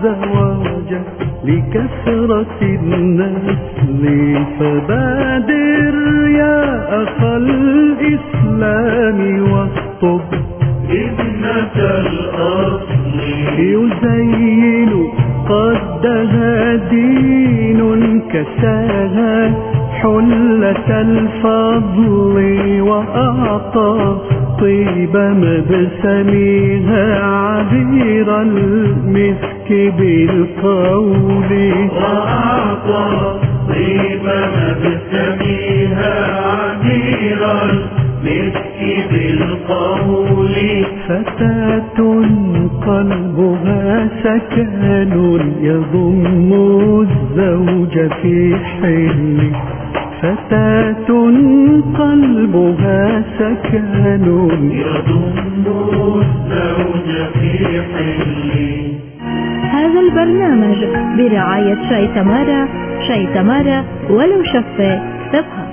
الزواج لكثرة النسل، فبادر يا أخا الإسلام واخطب ابنة الأصل، يزين قدها دين كساها حلة الفضل، وأعطى طيب مبسمها عبير المسك بالقول، وأعطى طيب مبسمها عبير المسك بالقول. فتاة قلبها سكن يضم الزوج في حل، فتاة قلبها سكن يضم الزوج في حل. هذا البرنامج برعاية شاي تمارا، شاي تمارا ولو شفة سبها.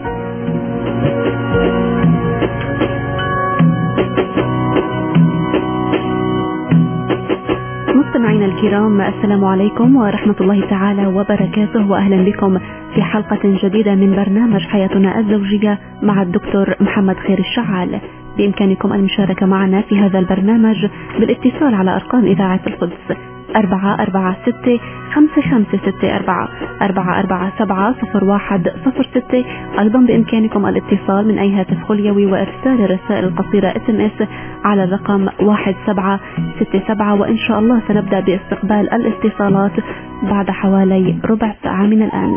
مستمعينا الكرام، السلام عليكم ورحمة الله تعالى وبركاته، وأهلا بكم في حلقة جديدة من برنامج حياتنا الزوجية مع الدكتور محمد خير الشعال. بإمكانكم المشاركة معنا في هذا البرنامج بالاتصال على أرقام إذاعة القدس 446-5564 447-0106. أيضا بإمكانكم الاتصال من أي هاتف خليوي وإرسال الرسائل القصيرة SMS على الرقم 1767. وإن شاء الله سنبدأ باستقبال الاتصالات بعد حوالي ربع ساعة من الآن.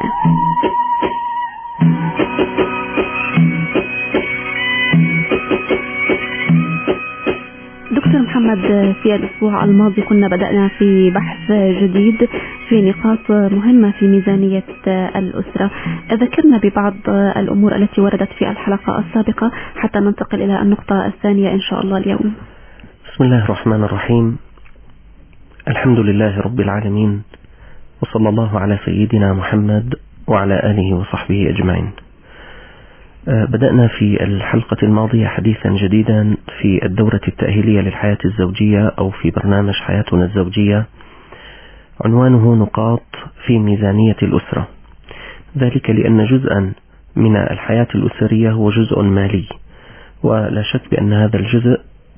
دكتور محمد، في الأسبوع الماضي كنا بدأنا في بحث جديد في نقاط مهمة في ميزانية الأسرة. ذكرنا ببعض الأمور التي وردت في الحلقة السابقة حتى ننتقل إلى النقطة الثانية إن شاء الله اليوم. بسم الله الرحمن الرحيم. الحمد لله رب العالمين، وصلى الله على سيدنا محمد وعلى آله وصحبه أجمعين. بدأنا في الحلقة الماضية حديثا جديدا في الدورة التأهيلية للحياة الزوجية أو في برنامج حياتنا الزوجية، عنوانه نقاط في ميزانية الأسرة، ذلك لأن جزءا من الحياة الأسرية هو جزء مالي، ولا شك بأن هذا الجزء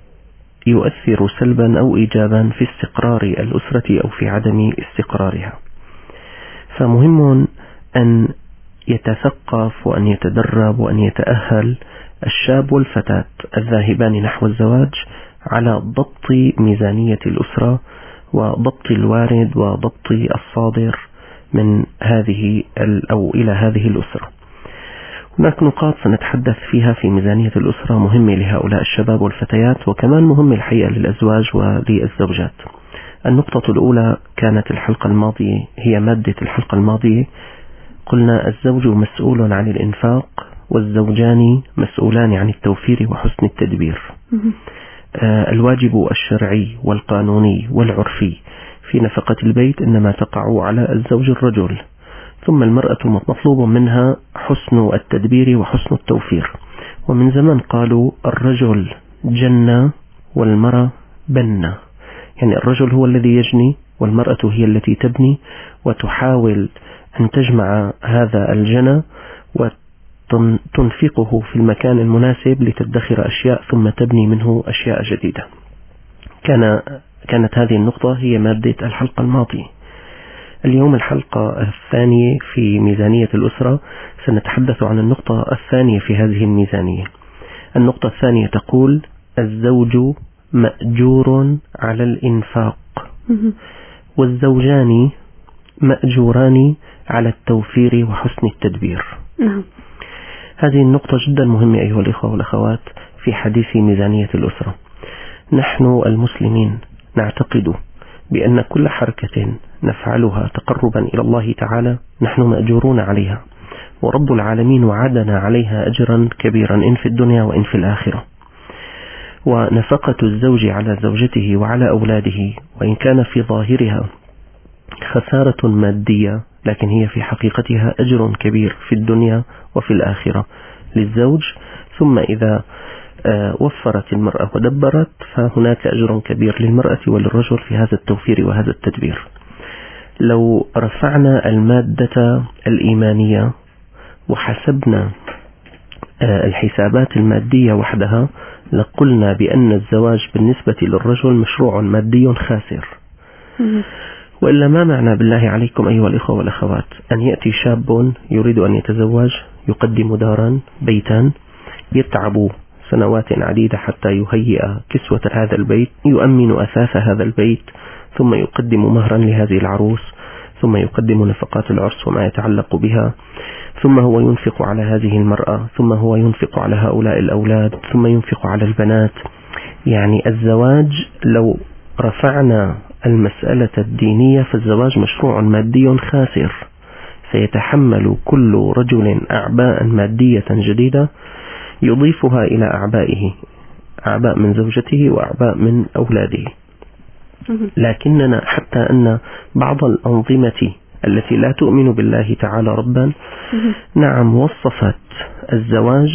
يؤثر سلبا أو إيجابا في استقرار الأسرة أو في عدم استقرارها. فمهم أن يتثقف وأن يتدرب وأن يتأهل الشاب والفتاة الذاهبان نحو الزواج على ضبط ميزانية الأسرة وضبط الوارد وضبط الصادر من هذه أو إلى هذه الأسرة. هناك نقاط سنتحدث فيها في ميزانية الأسرة مهمة لهؤلاء الشباب والفتيات، وكمان مهمة الحقيقة للأزواج وللزوجات. النقطة الأولى كانت الحلقة الماضية، هي مادة الحلقة الماضية. قلنا الزوج مسؤول عن الإنفاق والزوجان مسؤولان عن التوفير وحسن التدبير. الواجب الشرعي والقانوني والعرفي في نفقة البيت إنما تقع على الزوج الرجل، ثم المرأة مطلوب منها حسن التدبير وحسن التوفير. ومن زمان قالوا الرجل جنة والمرأة بنة، يعني الرجل هو الذي يجني والمرأة هي التي تبني، وتحاول أن تجمع هذا الجنى وتنفقه في المكان المناسب لتدخر أشياء ثم تبني منه أشياء جديدة. كانت هذه النقطة هي مادة الحلقة الماضية. اليوم الحلقة الثانية في ميزانية الأسرة، سنتحدث عن النقطة الثانية في هذه الميزانية. النقطة الثانية تقول الزوج مأجور على الإنفاق، والزوجان مأجوران على التوفير وحسن التدبير. هذه النقطة جدا مهمة أيها الإخوة والأخوات في حديث ميزانية الأسرة. نحن المسلمين نعتقد بأن كل حركة نفعلها تقربا إلى الله تعالى نحن مأجورون عليها، ورب العالمين وعدنا عليها أجرا كبيرا إن في الدنيا وإن في الآخرة. ونفقة الزوج على زوجته وعلى أولاده وإن كان في ظاهرها خسارة مادية، لكن هي في حقيقتها أجر كبير في الدنيا وفي الآخرة للزوج. ثم إذا وفرت المرأة ودبرت فهناك أجر كبير للمرأة وللرجل في هذا التوفير وهذا التدبير. لو رفعنا المادة الإيمانية وحسبنا الحسابات المادية وحدها لقلنا بأن الزواج بالنسبة للرجل مشروع مادي خاسر. وإلا ما معنى بالله عليكم أيها الإخوة والأخوات أن يأتي شاب يريد أن يتزوج، يقدم دارا بيتا، يتعب سنوات عديدة حتى يهيئ كسوة هذا البيت، يؤمن أثاث هذا البيت، ثم يقدم مهرا لهذه العروس، ثم يقدم نفقات العرس وما يتعلق بها، ثم هو ينفق على هذه المرأة، ثم هو ينفق على هؤلاء الأولاد، ثم ينفق على البنات. يعني الزواج لو رفعنا المسألة الدينية فالزواج مشروع مادي خاسر، سيتحمل كل رجل أعباء مادية جديدة يضيفها إلى أعبائه، أعباء من زوجته وأعباء من أولاده. لكننا حتى أن بعض الأنظمة التي لا تؤمن بالله تعالى ربا نعم وصفت الزواج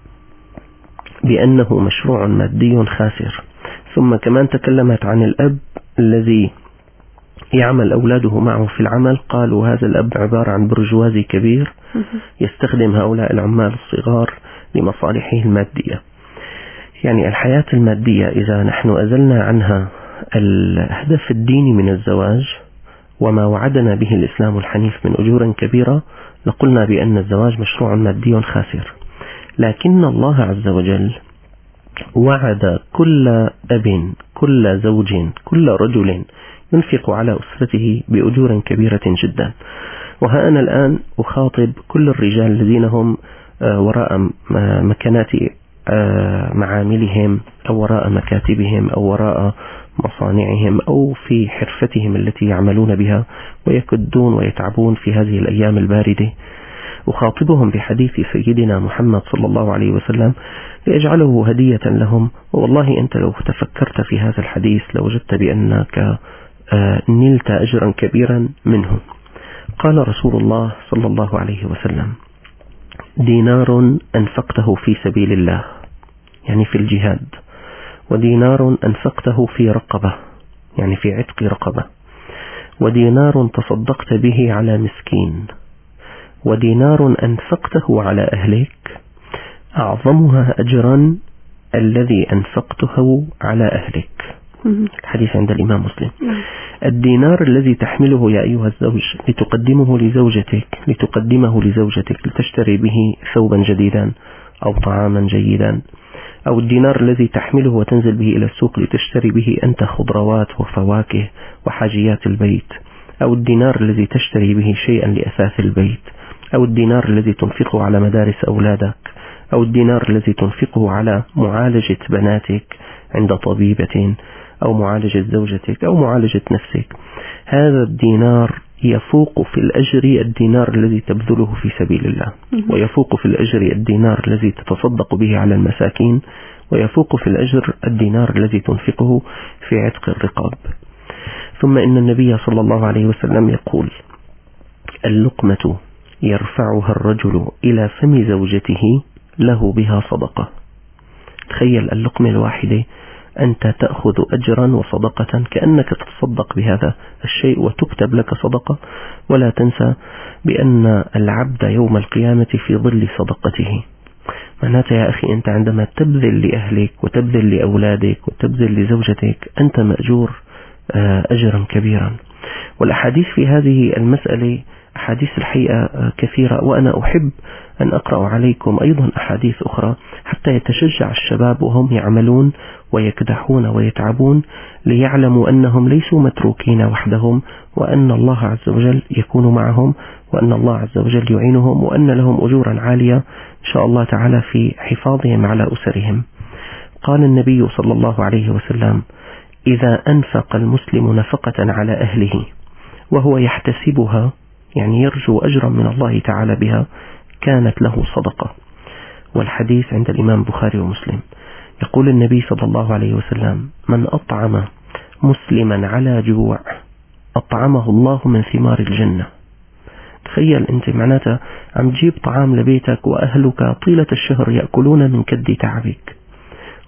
بأنه مشروع مادي خاسر. ثم كمان تكلمت عن الأب الذي يعمل أولاده معه في العمل، قالوا هذا الأب عبارة عن برجوازي كبير يستخدم هؤلاء العمال الصغار لمصالحه المادية. يعني الحياة المادية إذا نحن أزلنا عنها الهدف الديني من الزواج وما وعدنا به الإسلام الحنيف من أجور كبيرة لقلنا بأن الزواج مشروع مادي خاسر. لكن الله عز وجل وعد كل أب، كل زوج، كل رجل ينفق على أسرته بأجور كبيرة جدا. وها أنا الآن أخاطب كل الرجال الذين هم وراء مكانات معاملهم أو وراء مكاتبهم أو وراء مصانعهم أو في حرفتهم التي يعملون بها ويكدون ويتعبون في هذه الأيام الباردة. أخاطبهم بحديث سيدنا محمد صلى الله عليه وسلم ليجعله هدية لهم. والله أنت لو تفكرت في هذا الحديث لوجدت بأنك نلت أجرا كبيرا منه. قال رسول الله صلى الله عليه وسلم: دينار أنفقته في سبيل الله، يعني في الجهاد، ودينار أنفقته في رقبة، يعني في عتق رقبة، ودينار تصدقت به على مسكين، ودينار أنفقته على أهلك، أعظمها أجرا الذي أنفقته على أهلك. الحديث عند الإمام مسلم. الدينار الذي تحمله يا أيها الزوج لتقدمه لزوجتك، لتقدمه لزوجتك لتشتري به ثوبا جديدا أو طعاما جيدا، أو الدينار الذي تحمله وتنزل به إلى السوق لتشتري به أنت خضروات وفواكه وحاجيات البيت، أو الدينار الذي تشتري به شيئا لأثاث البيت، أو الدينار الذي تنفقه على مدارس أولادك، أو الدينار الذي تنفقه على معالجة بناتك عند طبيبة، أو معالجة زوجتك، أو معالجة نفسك. هذا الدينار يفوق في الأجر الدينار الذي تبذله في سبيل الله، ويفوق في الأجر الدينار الذي تتصدق به على المساكين، ويفوق في الأجر الدينار الذي تنفقه في عتق الرقاب. ثم إن النبي صلى الله عليه وسلم يقول: اللقمة يرفعها الرجل إلى فم زوجته له بها صدقة. تخيل اللقمة الواحدة أنت تأخذ أجرا وصدقة كأنك تتصدق بهذا الشيء وتكتب لك صدقة. ولا تنسى بأن العبد يوم القيامة في ظل صدقته. معناته يا أخي أنت عندما تبذل لأهلك وتبذل لأولادك وتبذل لزوجتك أنت مأجور أجرا كبيرا. والأحاديث في هذه المسألة أحاديث الحقيقة كثيرة، وأنا أحب أن أقرأ عليكم أيضا أحاديث أخرى حتى يتشجع الشباب وهم يعملون ويكدحون ويتعبون ليعلموا أنهم ليسوا متروكين وحدهم، وأن الله عز وجل يكون معهم، وأن الله عز وجل يعينهم، وأن لهم أجورا عالية إن شاء الله تعالى في حفاظهم على أسرهم. قال النبي صلى الله عليه وسلم: إذا أنفق المسلم نفقة على أهله وهو يحتسبها، يعني يرجو أجرا من الله تعالى بها، كانت له صدقة. والحديث عند الإمام بخاري ومسلم. يقول النبي صلى الله عليه وسلم: من أطعم مسلما على جوع أطعمه الله من ثمار الجنة. تخيل أنت معناته عم تجيب طعام لبيتك وأهلك طيلة الشهر يأكلون من كد تعبك،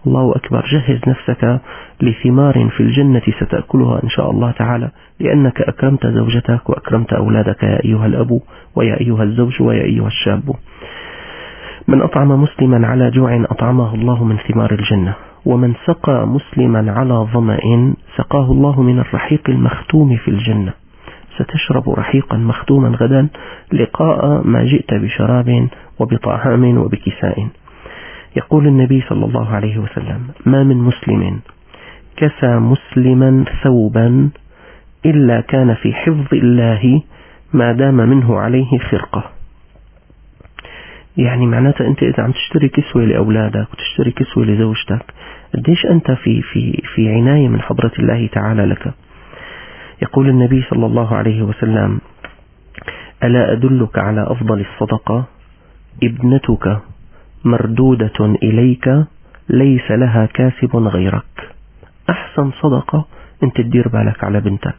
الله أكبر، جهز نفسك لثمار في الجنة ستأكلها إن شاء الله تعالى، لأنك أكرمت زوجتك وأكرمت أولادك يا أيها الأب ويا أيها الزوج ويا أيها الشاب. من أطعم مسلما على جوع أطعمه الله من ثمار الجنة، ومن سقى مسلما على ظمأ سقاه الله من الرحيق المختوم في الجنة. ستشرب رحيقا مختوما غدا لقاء ما جئت بشراب وبطعام وبكساء. يقول النبي صلى الله عليه وسلم: ما من مسلم كسى مسلما ثوبا إلا كان في حفظ الله ما دام منه عليه خرقة. يعني معناته أنت إذا عم تشتري كسوة لأولادك وتشتري كسوة لزوجتك، قديش أنت في عناية من حضرة الله تعالى لك. يقول النبي صلى الله عليه وسلم: ألا أدلك على أفضل الصدقة؟ ابنتك مردودة إليك ليس لها كاسب غيرك. أحسن صدقة أنت تدير بالك على بنتك،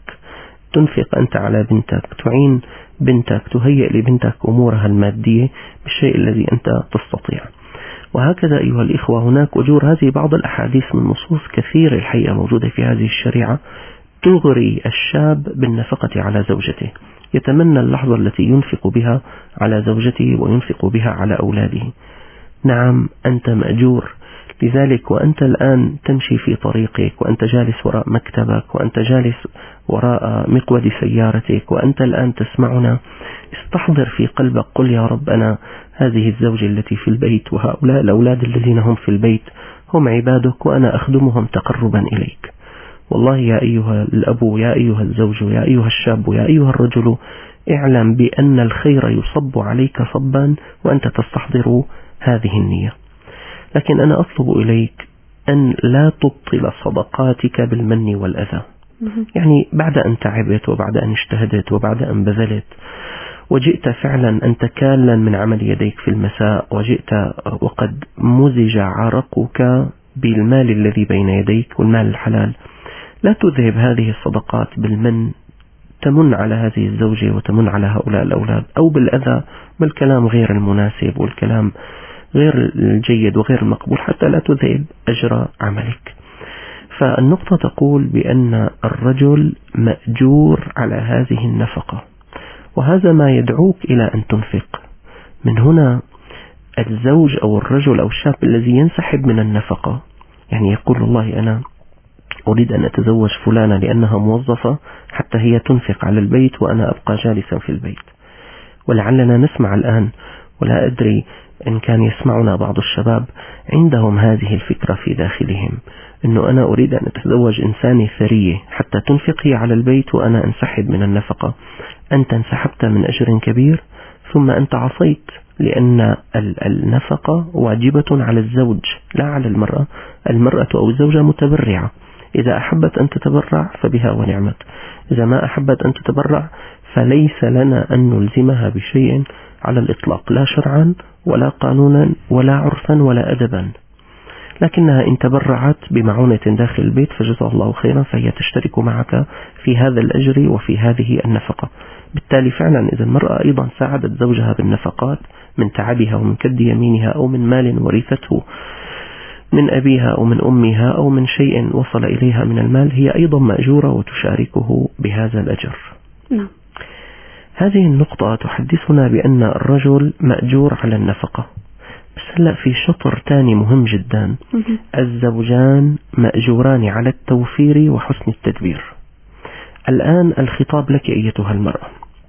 تنفق أنت على بنتك، تعين بنتك، تهيئ لبنتك أمورها المادية بالشيء الذي أنت تستطيع. وهكذا أيها الإخوة هناك أجور. هذه بعض الأحاديث من نصوص كثير الحقيقة موجودة في هذه الشريعة تغري الشاب بالنفقة على زوجته، يتمنى اللحظة التي ينفق بها على زوجته وينفق بها على أولاده. نعم أنت مأجور لذلك، وأنت الآن تمشي في طريقك، وأنت جالس وراء مكتبك، وأنت جالس وراء مقود سيارتك، وأنت الآن تسمعنا، استحضر في قلبك، قل يا رب أنا هذه الزوجة التي في البيت وهؤلاء الأولاد الذين هم في البيت هم عبادك وأنا أخدمهم تقربا إليك. والله يا أيها الأب، يا أيها الزوج، يا أيها الشاب، يا أيها الرجل، اعلم بأن الخير يصب عليك صبا وأنت تستحضر هذه النية. لكن أنا أطلب إليك أن لا تبطل صدقاتك بالمن والأذى. يعني بعد أن تعبت وبعد أن اجتهدت وبعد أن بذلت وجئت فعلا أنت كالا من عمل يديك في المساء، وجئت وقد مزج عرقك بالمال الذي بين يديك والمال الحلال، لا تذهب هذه الصدقات بالمن تمن على هذه الزوجة وتمن على هؤلاء الأولاد، أو بالأذى، بالكلام غير المناسب والكلام غير الجيد وغير المقبول، حتى لا تذهب أجر عملك. فالنقطة تقول بأن الرجل مأجور على هذه النفقة، وهذا ما يدعوك إلى أن تنفق. من هنا الزوج أو الرجل أو الشاب الذي ينسحب من النفقة، يعني يقول والله أنا أريد أن أتزوج فلانة لأنها موظفة حتى هي تنفق على البيت وأنا أبقى جالسا في البيت. ولعلنا نسمع الآن، ولا أدري إن كان يسمعنا بعض الشباب عندهم هذه الفكرة في داخلهم، أنه أنا أريد أن أتزوج إنسانة ثرية حتى تنفقي على البيت وأنا أنسحب من النفقة. أنت انسحبت من أجر كبير ثم أنت عصيت، لأن النفقة واجبة على الزوج لا على المرأة. المرأة أو الزوجة متبرعة، إذا أحبت أن تتبرع فبها ونعمت، إذا ما أحبت أن تتبرع فليس لنا أن نلزمها بشيء على الإطلاق، لا شرعا ولا قانونا ولا عرفا ولا أدبا. لكنها إن تبرعت بمعونة داخل البيت فجزاها الله خيرا، فهي تشترك معك في هذا الأجر وفي هذه النفقة. بالتالي فعلا إذا المرأة أيضا ساعدت زوجها بالنفقات من تعبها ومن كد يمينها أو من مال ورثته من أبيها أو من أمها أو من شيء وصل إليها من المال، هي أيضا مأجورة وتشاركه بهذا الأجر. نعم. هذه النقطة تحدثنا بأن الرجل مأجور على النفقة. بس هلأ في شطر تاني مهم جدا، الزوجان مأجوران على التوفير وحسن التدبير. الآن الخطاب لك أيتها المرأة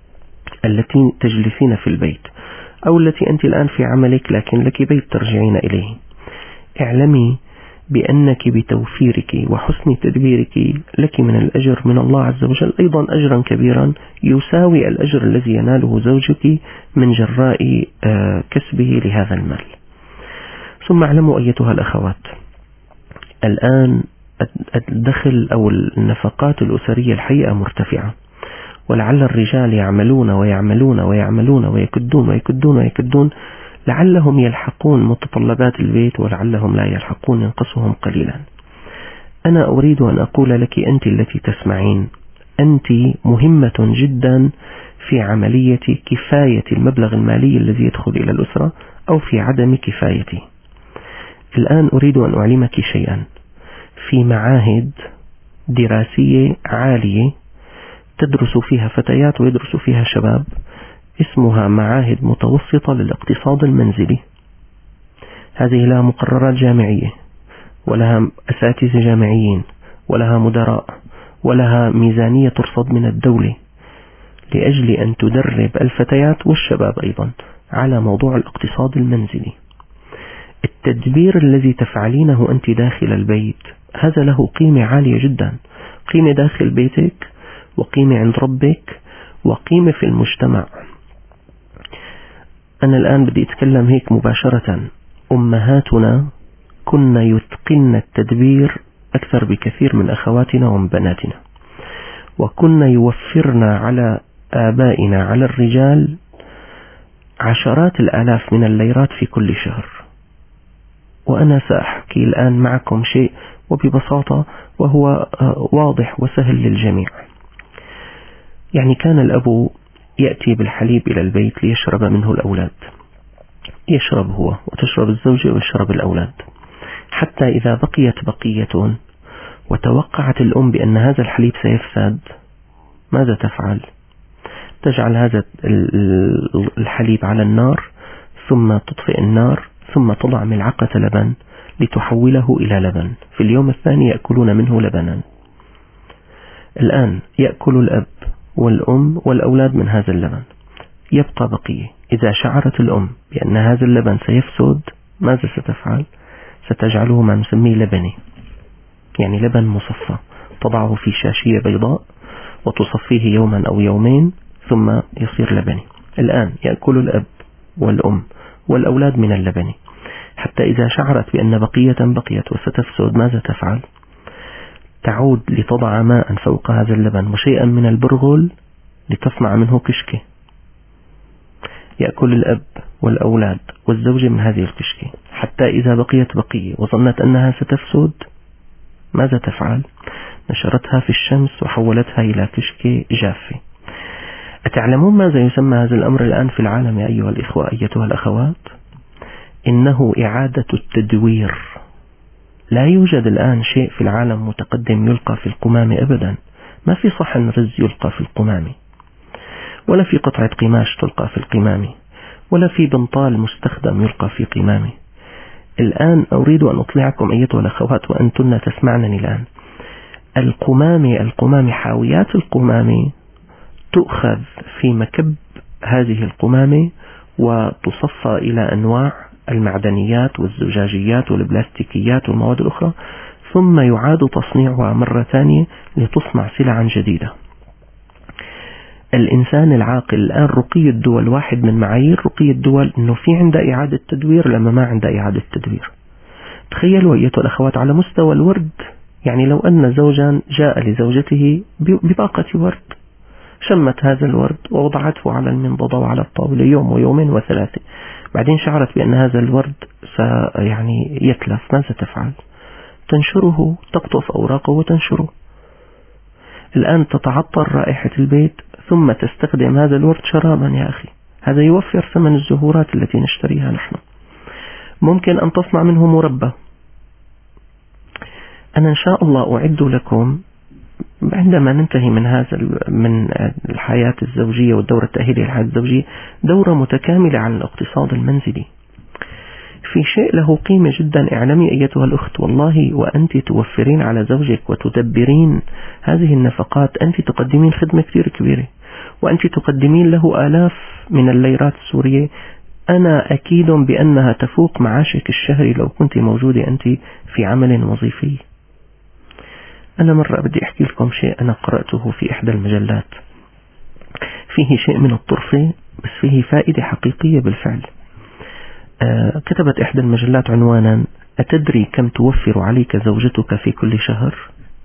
التي تجلسين في البيت، أو التي أنت الآن في عملك لكن لك بيت ترجعين إليه. اعلمي بأنك بتوفيرك وحسن تدبيرك لك من الأجر من الله عز وجل أيضا أجرا كبيرا يساوي الأجر الذي يناله زوجك من جراء كسبه لهذا المال. ثم اعلموا أيتها الأخوات، الآن الدخل أو النفقات الأسرية الحقيقة مرتفعة، ولعل الرجال يعملون ويعملون ويعملون ويكدون ويكدون ويكدون لعلهم يلحقون متطلبات البيت ولعلهم لا يلحقون، ينقصهم قليلا. أنا أريد أن أقول لك أنت التي تسمعين، أنت مهمة جدا في عملية كفاية المبلغ المالي الذي يدخل إلى الأسرة أو في عدم كفايته. الآن أريد أن أعلمك شيئا. في معاهد دراسية عالية تدرس فيها فتيات ويدرس فيها شباب، اسمها معاهد متوسطة للاقتصاد المنزلي. هذه لها مقررات جامعية، ولها أساتذة جامعيين، ولها مدراء، ولها ميزانية ترصد من الدولة لأجل أن تدرب الفتيات والشباب أيضا على موضوع الاقتصاد المنزلي. التدبير الذي تفعلينه أنت داخل البيت هذا له قيمة عالية جدا، قيمة داخل بيتك، وقيمة عند ربك، وقيمة في المجتمع. أنا الآن بدي أتكلم هيك مباشرة. أمهاتنا كنا يتقن التدبير أكثر بكثير من أخواتنا ومن بناتنا، وكنا يوفرنا على آبائنا على الرجال عشرات الآلاف من الليرات في كل شهر. وأنا سأحكي الآن معكم شيء وببساطة وهو واضح وسهل للجميع. يعني كان الأب يأتي بالحليب إلى البيت ليشرب منه الأولاد، يشرب هو وتشرب الزوجة ويشرب الأولاد، حتى إذا بقيت بقية وتوقعت الأم بأن هذا الحليب سيفسد، ماذا تفعل؟ تجعل هذا الحليب على النار، ثم تطفئ النار، ثم تضع ملعقة لبن لتحوله إلى لبن. في اليوم الثاني يأكلون منه لبنا. الآن يأكل الأب والأم والأولاد من هذا اللبن، يبقى بقية. إذا شعرت الأم بأن هذا اللبن سيفسد، ماذا ستفعل؟ ستجعله ما نسميه لبني، يعني لبن مصفى، تضعه في شاشية بيضاء وتصفيه يوما أو يومين ثم يصير لبني. الآن يأكل الأب والأم والأولاد من اللبن، حتى إذا شعرت بأن بقية بقيت وستفسد، ماذا تفعل؟ تعود لتضع ماء فوق هذا اللبن وشيئا من البرغل لتصنع منه كشكة. يأكل الأب والأولاد والزوجة من هذه الكشكة، حتى إذا بقيت بقية وظنت أنها ستفسد، ماذا تفعل؟ نشرتها في الشمس وحولتها إلى كشكة جافة. أتعلمون ماذا يسمى هذا الأمر الآن في العالم يا أيها الإخوة أيتها الأخوات؟ إنه إعادة التدوير. لا يوجد الآن شيء في العالم متقدم يلقى في القمامة أبدا. ما في صحن رز يلقى في القمامة، ولا في قطعة قماش تلقى في القمامة، ولا في بنطال مستخدم يلقى في قمامة. الآن أريد أن أطلعكم أيتها الأخوات وأنتن تسمعنني الآن. القمامة حاويات القمامة تؤخذ في مكب هذه القمامة وتصفى إلى أنواع المعدنيات والزجاجيات والبلاستيكيات والمواد الأخرى، ثم يعاد تصنيعها مرة ثانية لتصنع سلعا جديدة. الإنسان العاقل الآن رقي الدول، واحد من معايير رقي الدول أنه في عنده إعادة تدوير لما ما عنده إعادة تدوير. تخيلوا أيتها الأخوات على مستوى الورد، يعني لو أن زوجا جاء لزوجته بباقة ورد، شمت هذا الورد ووضعته على المنضدة وعلى الطاولة يوم ويومين وثلاثة، بعدين شعرت بأن هذا الورد يعني يتلف، ماذا تفعل؟ تنشره، تقطف أوراقه وتنشره. الآن تتعطر رائحة البيت ثم تستخدم هذا الورد شرابا. يا أخي هذا يوفر ثمن الزهورات التي نشتريها نحن. ممكن أن تصنع منه مربى. أنا إن شاء الله أعد لكم عندما ننتهي من الحياة الزوجية والدورة التأهيلية للحياة الزوجية دورة متكاملة عن الاقتصاد المنزلي. في شيء له قيمة جدا، اعلمي أيتها الأخت، والله وأنت توفرين على زوجك وتدبرين هذه النفقات أنت تقدمين خدمة كثير كبيرة، وأنت تقدمين له آلاف من الليرات السورية. أنا أكيد بأنها تفوق معاشك الشهري لو كنت موجودة أنت في عمل وظيفي. أنا مرة بدي أحكي لكم شيء أنا قرأته في إحدى المجلات، فيه شيء من الطرفة بس فيه فائدة حقيقية بالفعل. كتبت إحدى المجلات عنوانا: أتدري كم توفر عليك زوجتك في كل شهر؟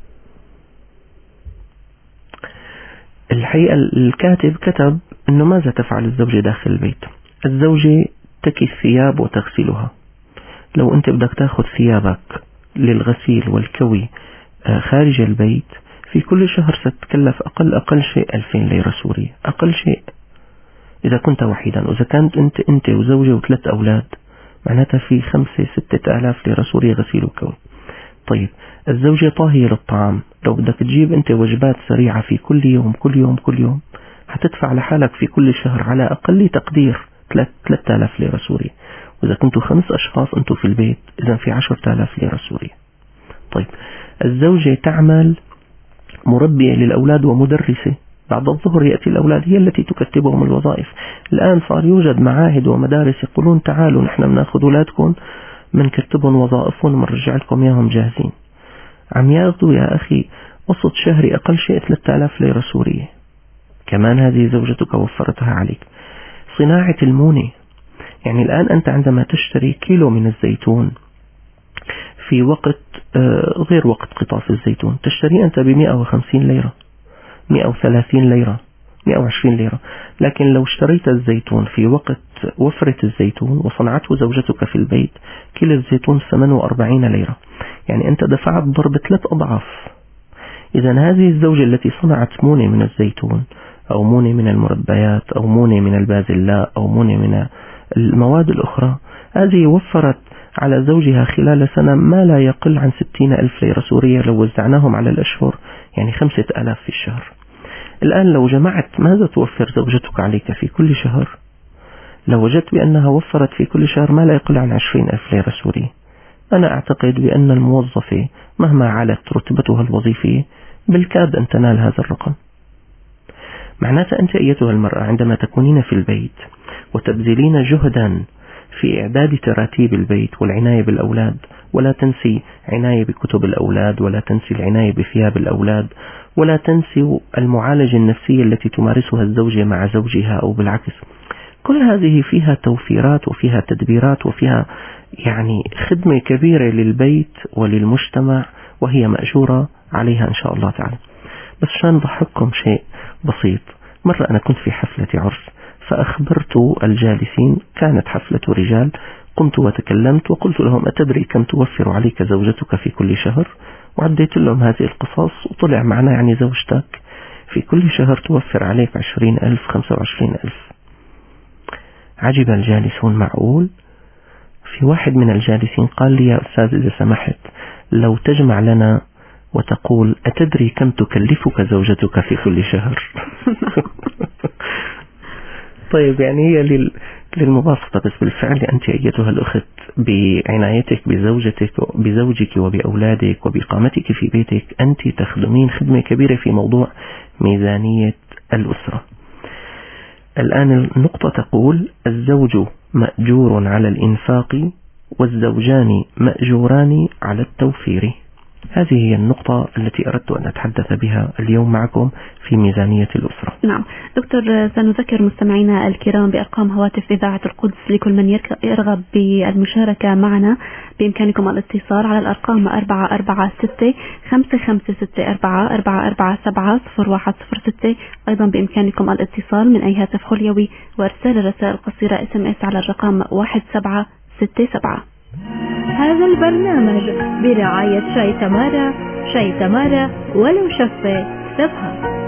الحقيقة الكاتب كتب أنه ماذا تفعل الزوجة داخل البيت. الزوجة تكي الثياب وتغسلها. لو أنت بدك تأخذ ثيابك للغسيل والكوي خارج البيت في كل شهر ستتكلف أقل شيء 2000 ليرة سورية، أقل شيء إذا كنت وحيدا. وإذا كانت أنت وزوجة وثلاث أولاد معناتها في 5-6 آلاف ليرة سورية غسيل وكوي. طيب الزوجة طاهية للطعام، لو بدك تجيب أنت وجبات سريعة في كل يوم كل يوم كل يوم هتدفع لحالك في كل شهر على أقل تقدير 3000 ليرة سورية، وإذا كنتوا 5 أشخاص أنتوا في البيت إذا في 10,000 ليرة سورية. طيب الزوجة تعمل مربية للأولاد ومدرسة، بعد الظهر يأتي الأولاد هي التي تكتبهم الوظائف. الآن صار يوجد معاهد ومدارس يقولون تعالوا نحن بناخذ أولادكم منكتبهم وظائفهم ومنرجع لكم إياهم جاهزين. عم ياخذوا يا أخي وسط شهري أقل شيء 3000 ليرة سورية، كمان هذه زوجتك وفرتها عليك. صناعة المونة، يعني الآن أنت عندما تشتري كيلو من الزيتون في وقت غير وقت قطاف الزيتون تشتري أنت ب150 ليرة 130 ليرة 120 ليرة، لكن لو اشتريت الزيتون في وقت وفرة الزيتون وصنعته زوجتك في البيت كيلو الزيتون 48 ليرة، يعني أنت دفعت ضرب 3 أضعاف. إذا هذه الزوجة التي صنعت مونة من الزيتون أو مونة من المربيات أو مونة من البازلاء أو مونة من المواد الأخرى، هذه وفرت على زوجها خلال سنة ما لا يقل عن 60,000 ليرة سورية لو وزعناهم على الأشهر، يعني 5,000 في الشهر. الآن لو جمعت ماذا توفر زوجتك عليك في كل شهر؟ لو وجدت بأنها وفرت في كل شهر ما لا يقل عن 20,000 ليرة سورية، أنا أعتقد بأن الموظفة مهما علت رتبتها الوظيفية بالكاد أن تنال هذا الرقم. معناتها أنت أيتها المرأة عندما تكونين في البيت وتبذلين جهدا في إعداد تراتيب البيت والعناية بالأولاد، ولا تنسي عناية بكتب الأولاد، ولا تنسي العناية بثياب الأولاد، ولا تنسي المعالجة النفسية التي تمارسها الزوجة مع زوجها أو بالعكس، كل هذه فيها توفيرات وفيها تدبيرات وفيها يعني خدمة كبيرة للبيت وللمجتمع، وهي مأجورة عليها إن شاء الله تعالى. بس عشان أضحككم شيء بسيط، مرة أنا كنت في حفلة عرس فأخبرت الجالسين، كانت حفلة رجال، قمت وتكلمت وقلت لهم أتدري كم توفر عليك زوجتك في كل شهر؟ وعديت لهم هذه القصص وطلع معنا يعني زوجتك في كل شهر توفر عليك 20,000 25,000. عجب الجالسون، معقول؟ في واحد من الجالسين قال لي يا أستاذ إذا سمحت لو تجمع لنا وتقول أتدري كم تكلفك زوجتك في كل شهر؟ طيب يعني هي للمباسطة، بس بالفعل أنت أيتها الأخت بعنايتك بزوجك وبأولادك وبإقامتك في بيتك أنت تخدمين خدمة كبيرة في موضوع ميزانية الأسرة. الآن النقطة تقول الزوج مأجور على الإنفاق والزوجان مأجوران على التوفير. هذه هي النقطة التي أردت أن أتحدث بها اليوم معكم في ميزانية الأسرة. نعم دكتور، سنذكر مستمعينا الكرام بأرقام هواتف إذاعة القدس لكل من يرغب بالمشاركة معنا. بإمكانكم الاتصال على الأرقام 446-5564-447-0106. أيضا بإمكانكم الاتصال من أي هاتف خليوي وإرسال الرسائل القصيرة SMS على الرقم 1767. هذا البرنامج برعاية شاي تمارا، شاي تمارا ولو شفة صفها.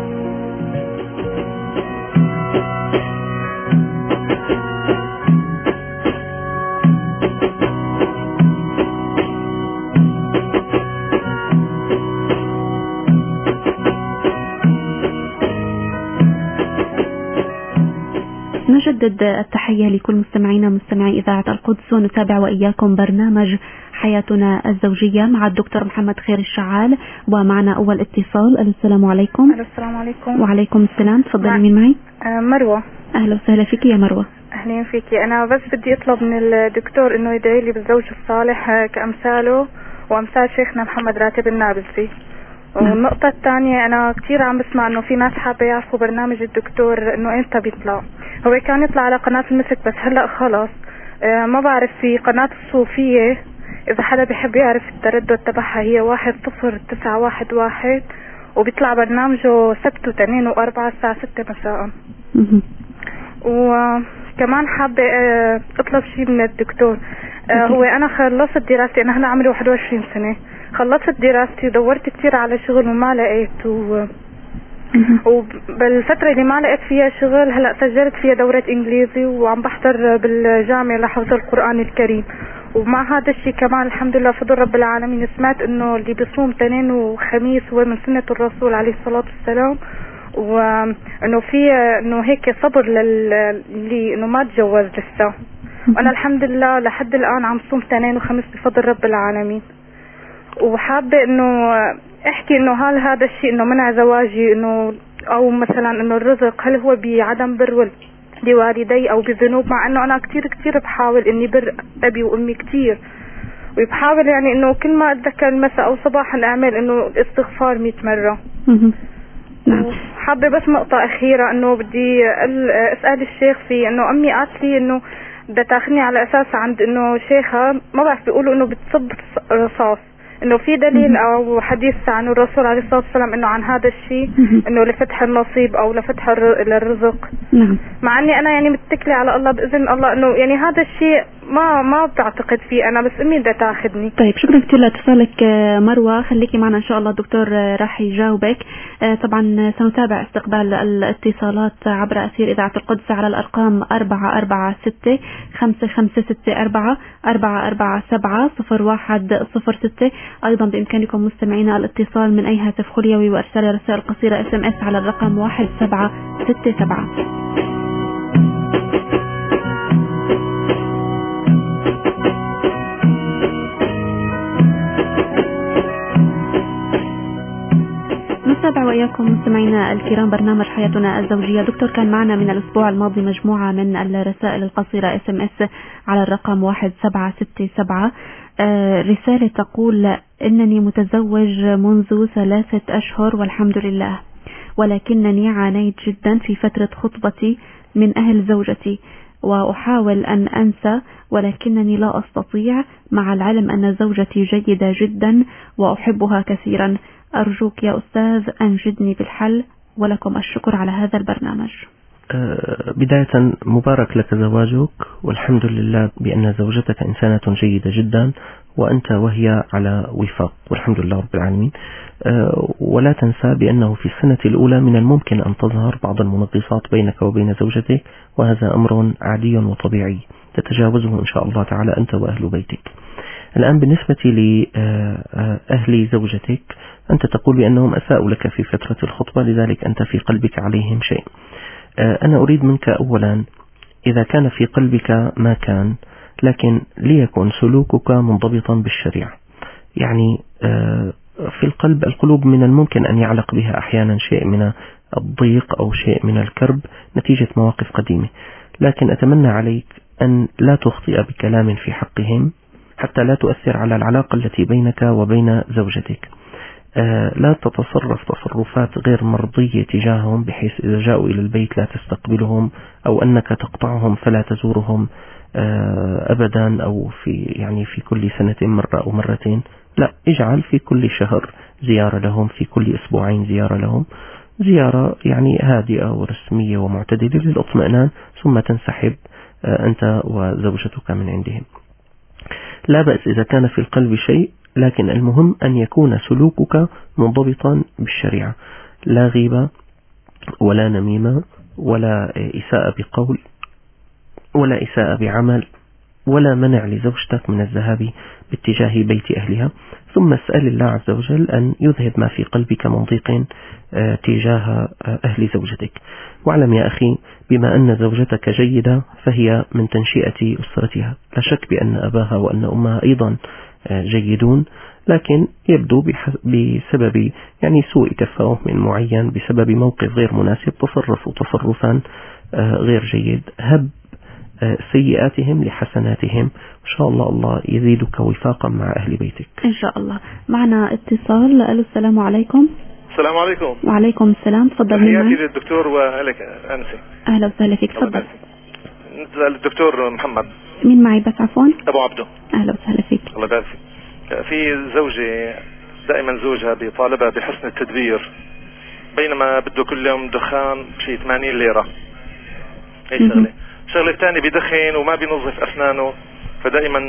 نجدد التحية لكل مستمعي إذاعة القدس، ونتابع وإياكم برنامج حياتنا الزوجية مع الدكتور محمد خير الشعال. ومعنا أول اتصال. السلام عليكم. السلام عليكم. وعليكم السلام. تفضلي. مين معي؟ مروة. أهلا وسهلا فيك يا مروة. أهلا فيكي. أنا بس بدي أطلب من الدكتور إنه يدعي لي بالزوج الصالح كأمثاله وأمثال شيخنا محمد راتب النابلسي. والنقطة الثانية، أنا كتير عم بسمع إنه في ناس حابة يعرفوا برنامج الدكتور إنه إمتى بيطلع. هو كان يطلع على قناة المسك بس هلأ خلص. ما بعرف في قناة الصوفية إذا حدا بيحب يعرف التردد تبعها هي 10911 وبيطلع برنامجه سبت وتنين وأربعة الساعة 6 مساء. وكمان حابة أطلب شيء من الدكتور. هو أنا خلصت دراستي، أنا هلا عمري 21 سنة، خلصت دراستي ودورت كتير على شغل وما لقيت، وبالفترة اللي ما لقيت فيها شغل هلا سجلت فيها دورة انجليزي وعم بحضر بالجامعة لحفظ القرآن الكريم. ومع هذا الشيء كمان الحمد لله فضل رب العالمين سمعت انه اللي بيصوم اثنين وخميس هو من سنة الرسول عليه الصلاة والسلام، وانه في انه هيك صبر للي انه ما تجوز لسه. وانا الحمد لله لحد الان عم صوم اثنين وخميس بفضل رب العالمين. وحابة انه احكي انه هل هذا الشيء انه منع زواجي انه او مثلا انه الرزق هل هو بعدم بر لوالدي او بذنوب، مع انه انا كتير بحاول اني بر ابي وامي كتير، وبحاول يعني انه كل ما اتذكر مساء او صباحا اعمل انه الاستغفار 100 مرة. حابة بس نقطة اخيرة انه بدي اسأل الشيخ في انه امي قالت لي انه بدها تاخذني على اساس عند انه شيخة ما بعرف بيقولوا انه بتصب رصاص، انه في دليل او حديث عن الرسول عليه الصلاة والسلام انه عن هذا الشيء انه لفتح النصيب او لفتح الرزق. نعم. مع اني انا يعني متكلة على الله باذن الله انه يعني هذا الشيء ما بعتقد فيه انا، بس امي بدها تاخذني. طيب شكرا كثير لاتصالك مروة، خليكي معنا ان شاء الله الدكتور راح يجاوبك. طبعا سنتابع استقبال الاتصالات عبر أثير إذاعة القدس على الأرقام 446 5564 447 0106. أيضا بإمكانكم مستمعينا الاتصال من أي هاتف خليوي وإرسال رسائل قصيرة SMS على الرقم 1767. نتابع وإياكم مستمعينا الكرام برنامج حياتنا الزوجية. دكتور كان معنا من الأسبوع الماضي مجموعة من الرسائل القصيرة SMS على الرقم 1767. رسالة تقول إنني متزوج منذ 3 أشهر والحمد لله، ولكنني عانيت جدا في فترة خطبتي من أهل زوجتي، وأحاول أن أنسى ولكنني لا أستطيع، مع العلم أن زوجتي جيدة جدا وأحبها كثيرا. أرجوك يا أستاذ أنجدني بالحل، ولكم الشكر على هذا البرنامج. بداية مبارك لك زواجك، والحمد لله بأن زوجتك إنسانة جيدة جدا وأنت وهي على وفاق، والحمد لله رب العالمين. ولا تنسى بأنه في السنة الأولى من الممكن أن تظهر بعض المنغصات بينك وبين زوجتك، وهذا أمر عادي وطبيعي تتجاوزه إن شاء الله تعالى أنت وأهل بيتك. الآن بالنسبة لأهل زوجتك، أنت تقول بأنهم أساءوا لك في فترة الخطبة، لذلك أنت في قلبك عليهم شيء. أنا أريد منك أولا إذا كان في قلبك ما كان، لكن ليكن سلوكك منضبطا بالشريعة. يعني في القلوب من الممكن أن يعلق بها أحيانا شيء من الضيق أو شيء من الكرب نتيجة مواقف قديمة، لكن أتمنى عليك أن لا تخطئ بكلام في حقهم حتى لا تؤثر على العلاقة التي بينك وبين زوجتك. لا تتصرف تصرفات غير مرضية تجاههم، بحيث إذا جاءوا إلى البيت لا تستقبلهم، أو أنك تقطعهم فلا تزورهم أبدا، أو في كل سنة مرة أو مرتين. لا، اجعل في كل شهر زيارة لهم، في كل أسبوعين زيارة لهم، زيارة يعني هادئة ورسمية ومعتدلة للإطمئنان، ثم تنسحب أنت وزوجتك من عندهم. لا بأس إذا كان في القلب شيء، لكن المهم أن يكون سلوكك منضبطا بالشريعة، لا غيبة ولا نميمة ولا إساءة بقول ولا إساءة بعمل، ولا منع لزوجتك من الذهاب باتجاه بيت أهلها. ثم اسأل الله عز وجل أن يذهب ما في قلبك من ضيق تجاه أهل زوجتك. واعلم يا أخي بما أن زوجتك جيدة فهي من تنشئة أسرتها، لا شك بأن أباها وأن أمها أيضا جيدون، لكن يبدو بسبب سوء تفاهم معين، بسبب موقف غير مناسب، تصرفوا تصرفا غير جيد. هب سيئاتهم لحسناتهم، إن شاء الله الله يزيدك وفاقا مع أهل بيتك إن شاء الله. معنا اتصال. ألو، السلام عليكم. السلام عليكم. وعليكم السلام، تفضل. تحياتي للدكتور وإليك أنسي. أهلا وسهلا فيك، تفضل. الدكتور محمد. مين معي بس عفوا؟ أبو عبده. أهلا وسهلا فيك. الله يبارك فيك. في زوجي دائما زوجها بيطالبها بحسن التدبير، بينما بده كل يوم دخان شيء 80 ليرة. هي الشغلة الثانية بدخن وما بينظف أسنانه، فدائما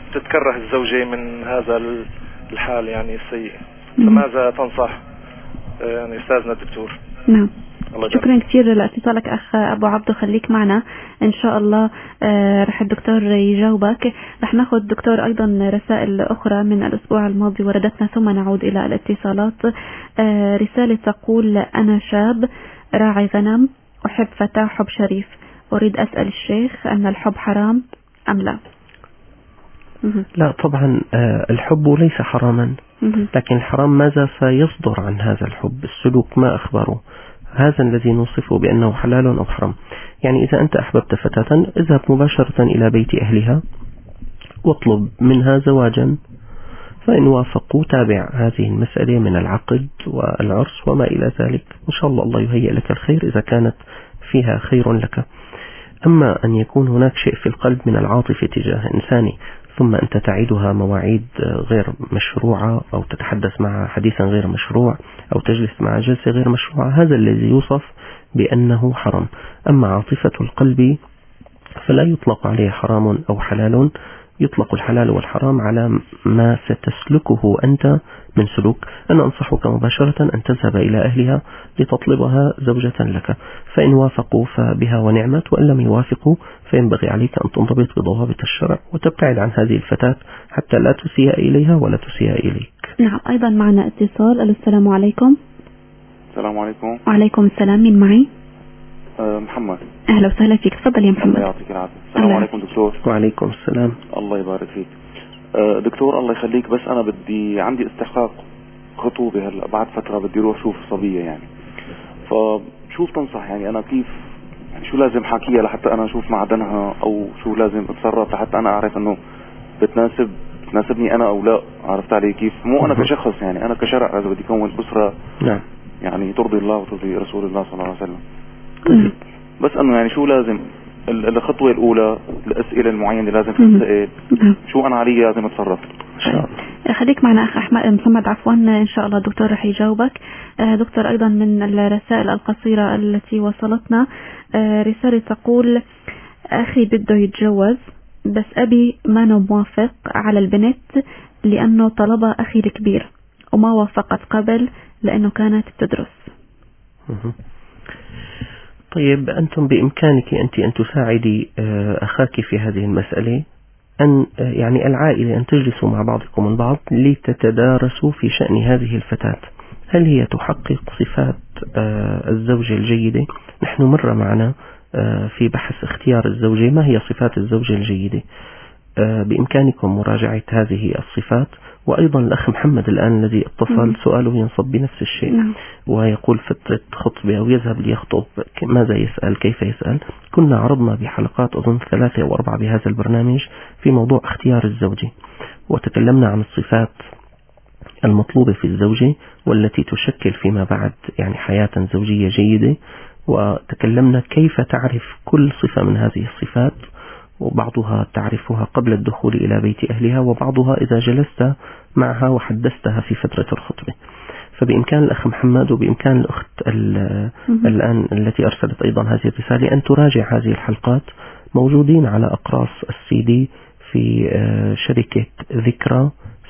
تتكره الزوجة من هذا الحال السيء. فماذا تنصح يعني أستاذنا الدكتور. نعم. شكرا كثير لاتصالك أخ أبو عبدو، خليك معنا إن شاء الله. رح الدكتور يجاوبك. رح ناخذ دكتور أيضا رسائل أخرى من الأسبوع الماضي وردتنا ثم نعود إلى الاتصالات. رسالة تقول: أنا شاب راعي غنم، أحب فتاة حب شريف، أريد أسأل الشيخ أن الحب حرام أم لا؟ لا طبعا، الحب ليس حراما، لكن الحرام ماذا سيصدر عن هذا الحب، السلوك ما أخبره، هذا الذي نوصفه بأنه حلال أو حرام. يعني إذا أنت أحببت فتاة اذهب مباشرة إلى بيت أهلها واطلب منها زواجا، فإن وافقوا تابع هذه المسألة من العقد والعرس وما إلى ذلك، إن شاء الله يهيئ لك الخير إذا كانت فيها خير لك. أما أن يكون هناك شيء في القلب من العاطفة تجاه إنسان ثم أنت تعيدها مواعيد غير مشروعة أو تتحدث معها حديثا غير مشروع أو تجلس مع جلسة غير مشروعة، هذا الذي يوصف بأنه حرام. أما عاطفة القلب فلا يطلق عليه حرام أو حلال، يطلق الحلال والحرام على ما ستسلكه أنت من سلوك. أنا أنصحك مباشرة أن تذهب إلى أهلها لتطلبها زوجة لك، فإن وافقوا فبها ونعمت، وإن لم يوافقوا فينبغي عليك أن تنضبط بضوابط الشرع وتبتعد عن هذه الفتاة حتى لا تسيء إليها ولا تسيء إليك. نعم. أيضا معنا اتصال. السلام عليكم. السلام عليكم. وعليكم السلام. من معي؟ محمد. أهلا وسهلا فيك، تفضل يا محمد. الله يعطيك العافية. السلام عليكم دكتور. وعليكم السلام. الله يبارك فيك دكتور. الله يخليك، بس أنا عندي استحقاق خطوبة هلا بعد فترة، بدي روح شوف صبية يعني، فشو تنصح يعني أنا كيف، يعني شو لازم حاكيها لحتى أنا أشوف معدنها، أو شو لازم أتصرف لحتى أنا أعرف إنه بتناسبني أنا أو لا؟ عرفت علي كيف؟ مو أنا كشخص، يعني أنا كشرع إذا بدي كون أسرة نعم يعني ترضي الله وترضي رسول الله صلى الله عليه وسلم. بس أنه يعني شو لازم الخطوة الأولى، الأسئلة المعينة لازم تسأل، شو أنا علي لازم أتصرف. إن شاء الله. خليك معنا أخ محمد، عفوا إن شاء الله الدكتور رح يجاوبك. دكتور أيضا من الرسائل القصيرة التي وصلتنا رسالة تقول: أخي بده يتجوز بس أبي ما موافق على البنت لأنه طلبها أخي الكبير وما وافقت قبل لأنه كانت تدرس. طيب، أنتم بإمكانك أنت أن تساعدي أخاك في هذه المسألة، أن يعني العائلة أن تجلسوا مع بعضكم من بعض لتتدارسوا في شأن هذه الفتاة، هل هي تحقق صفات الزوجة الجيدة؟ نحن مر معنا في بحث اختيار الزوجة ما هي صفات الزوجة الجيدة، بإمكانكم مراجعة هذه الصفات. وأيضا الأخ محمد الآن الذي اتصل سؤاله ينصب بنفس الشيء، ويقول فترة خطبة أو يذهب ليخطب ماذا يسأل، كيف يسأل. كنا عرضنا بحلقات أظن 3 أو 4 بهذا البرنامج في موضوع اختيار الزوجة، وتكلمنا عن الصفات المطلوبة في الزوجة والتي تشكل فيما بعد يعني حياة زوجية جيدة، وتكلمنا كيف تعرف كل صفة من هذه الصفات، وبعضها تعرفها قبل الدخول إلى بيت أهلها، وبعضها إذا جلست معها وحدثتها في فترة الخطبة. فبإمكان الأخ محمد وبإمكان الأخت الآن التي أرسلت أيضا هذه الرسالة أن تراجع هذه الحلقات، موجودين على أقراص السي دي في شركة ذكرى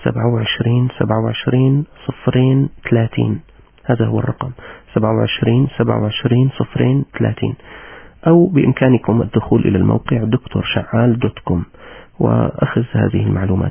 27 030، هذا هو الرقم 27 030، أو بإمكانكم الدخول إلى الموقع drsha'al.com وأخذ هذه المعلومات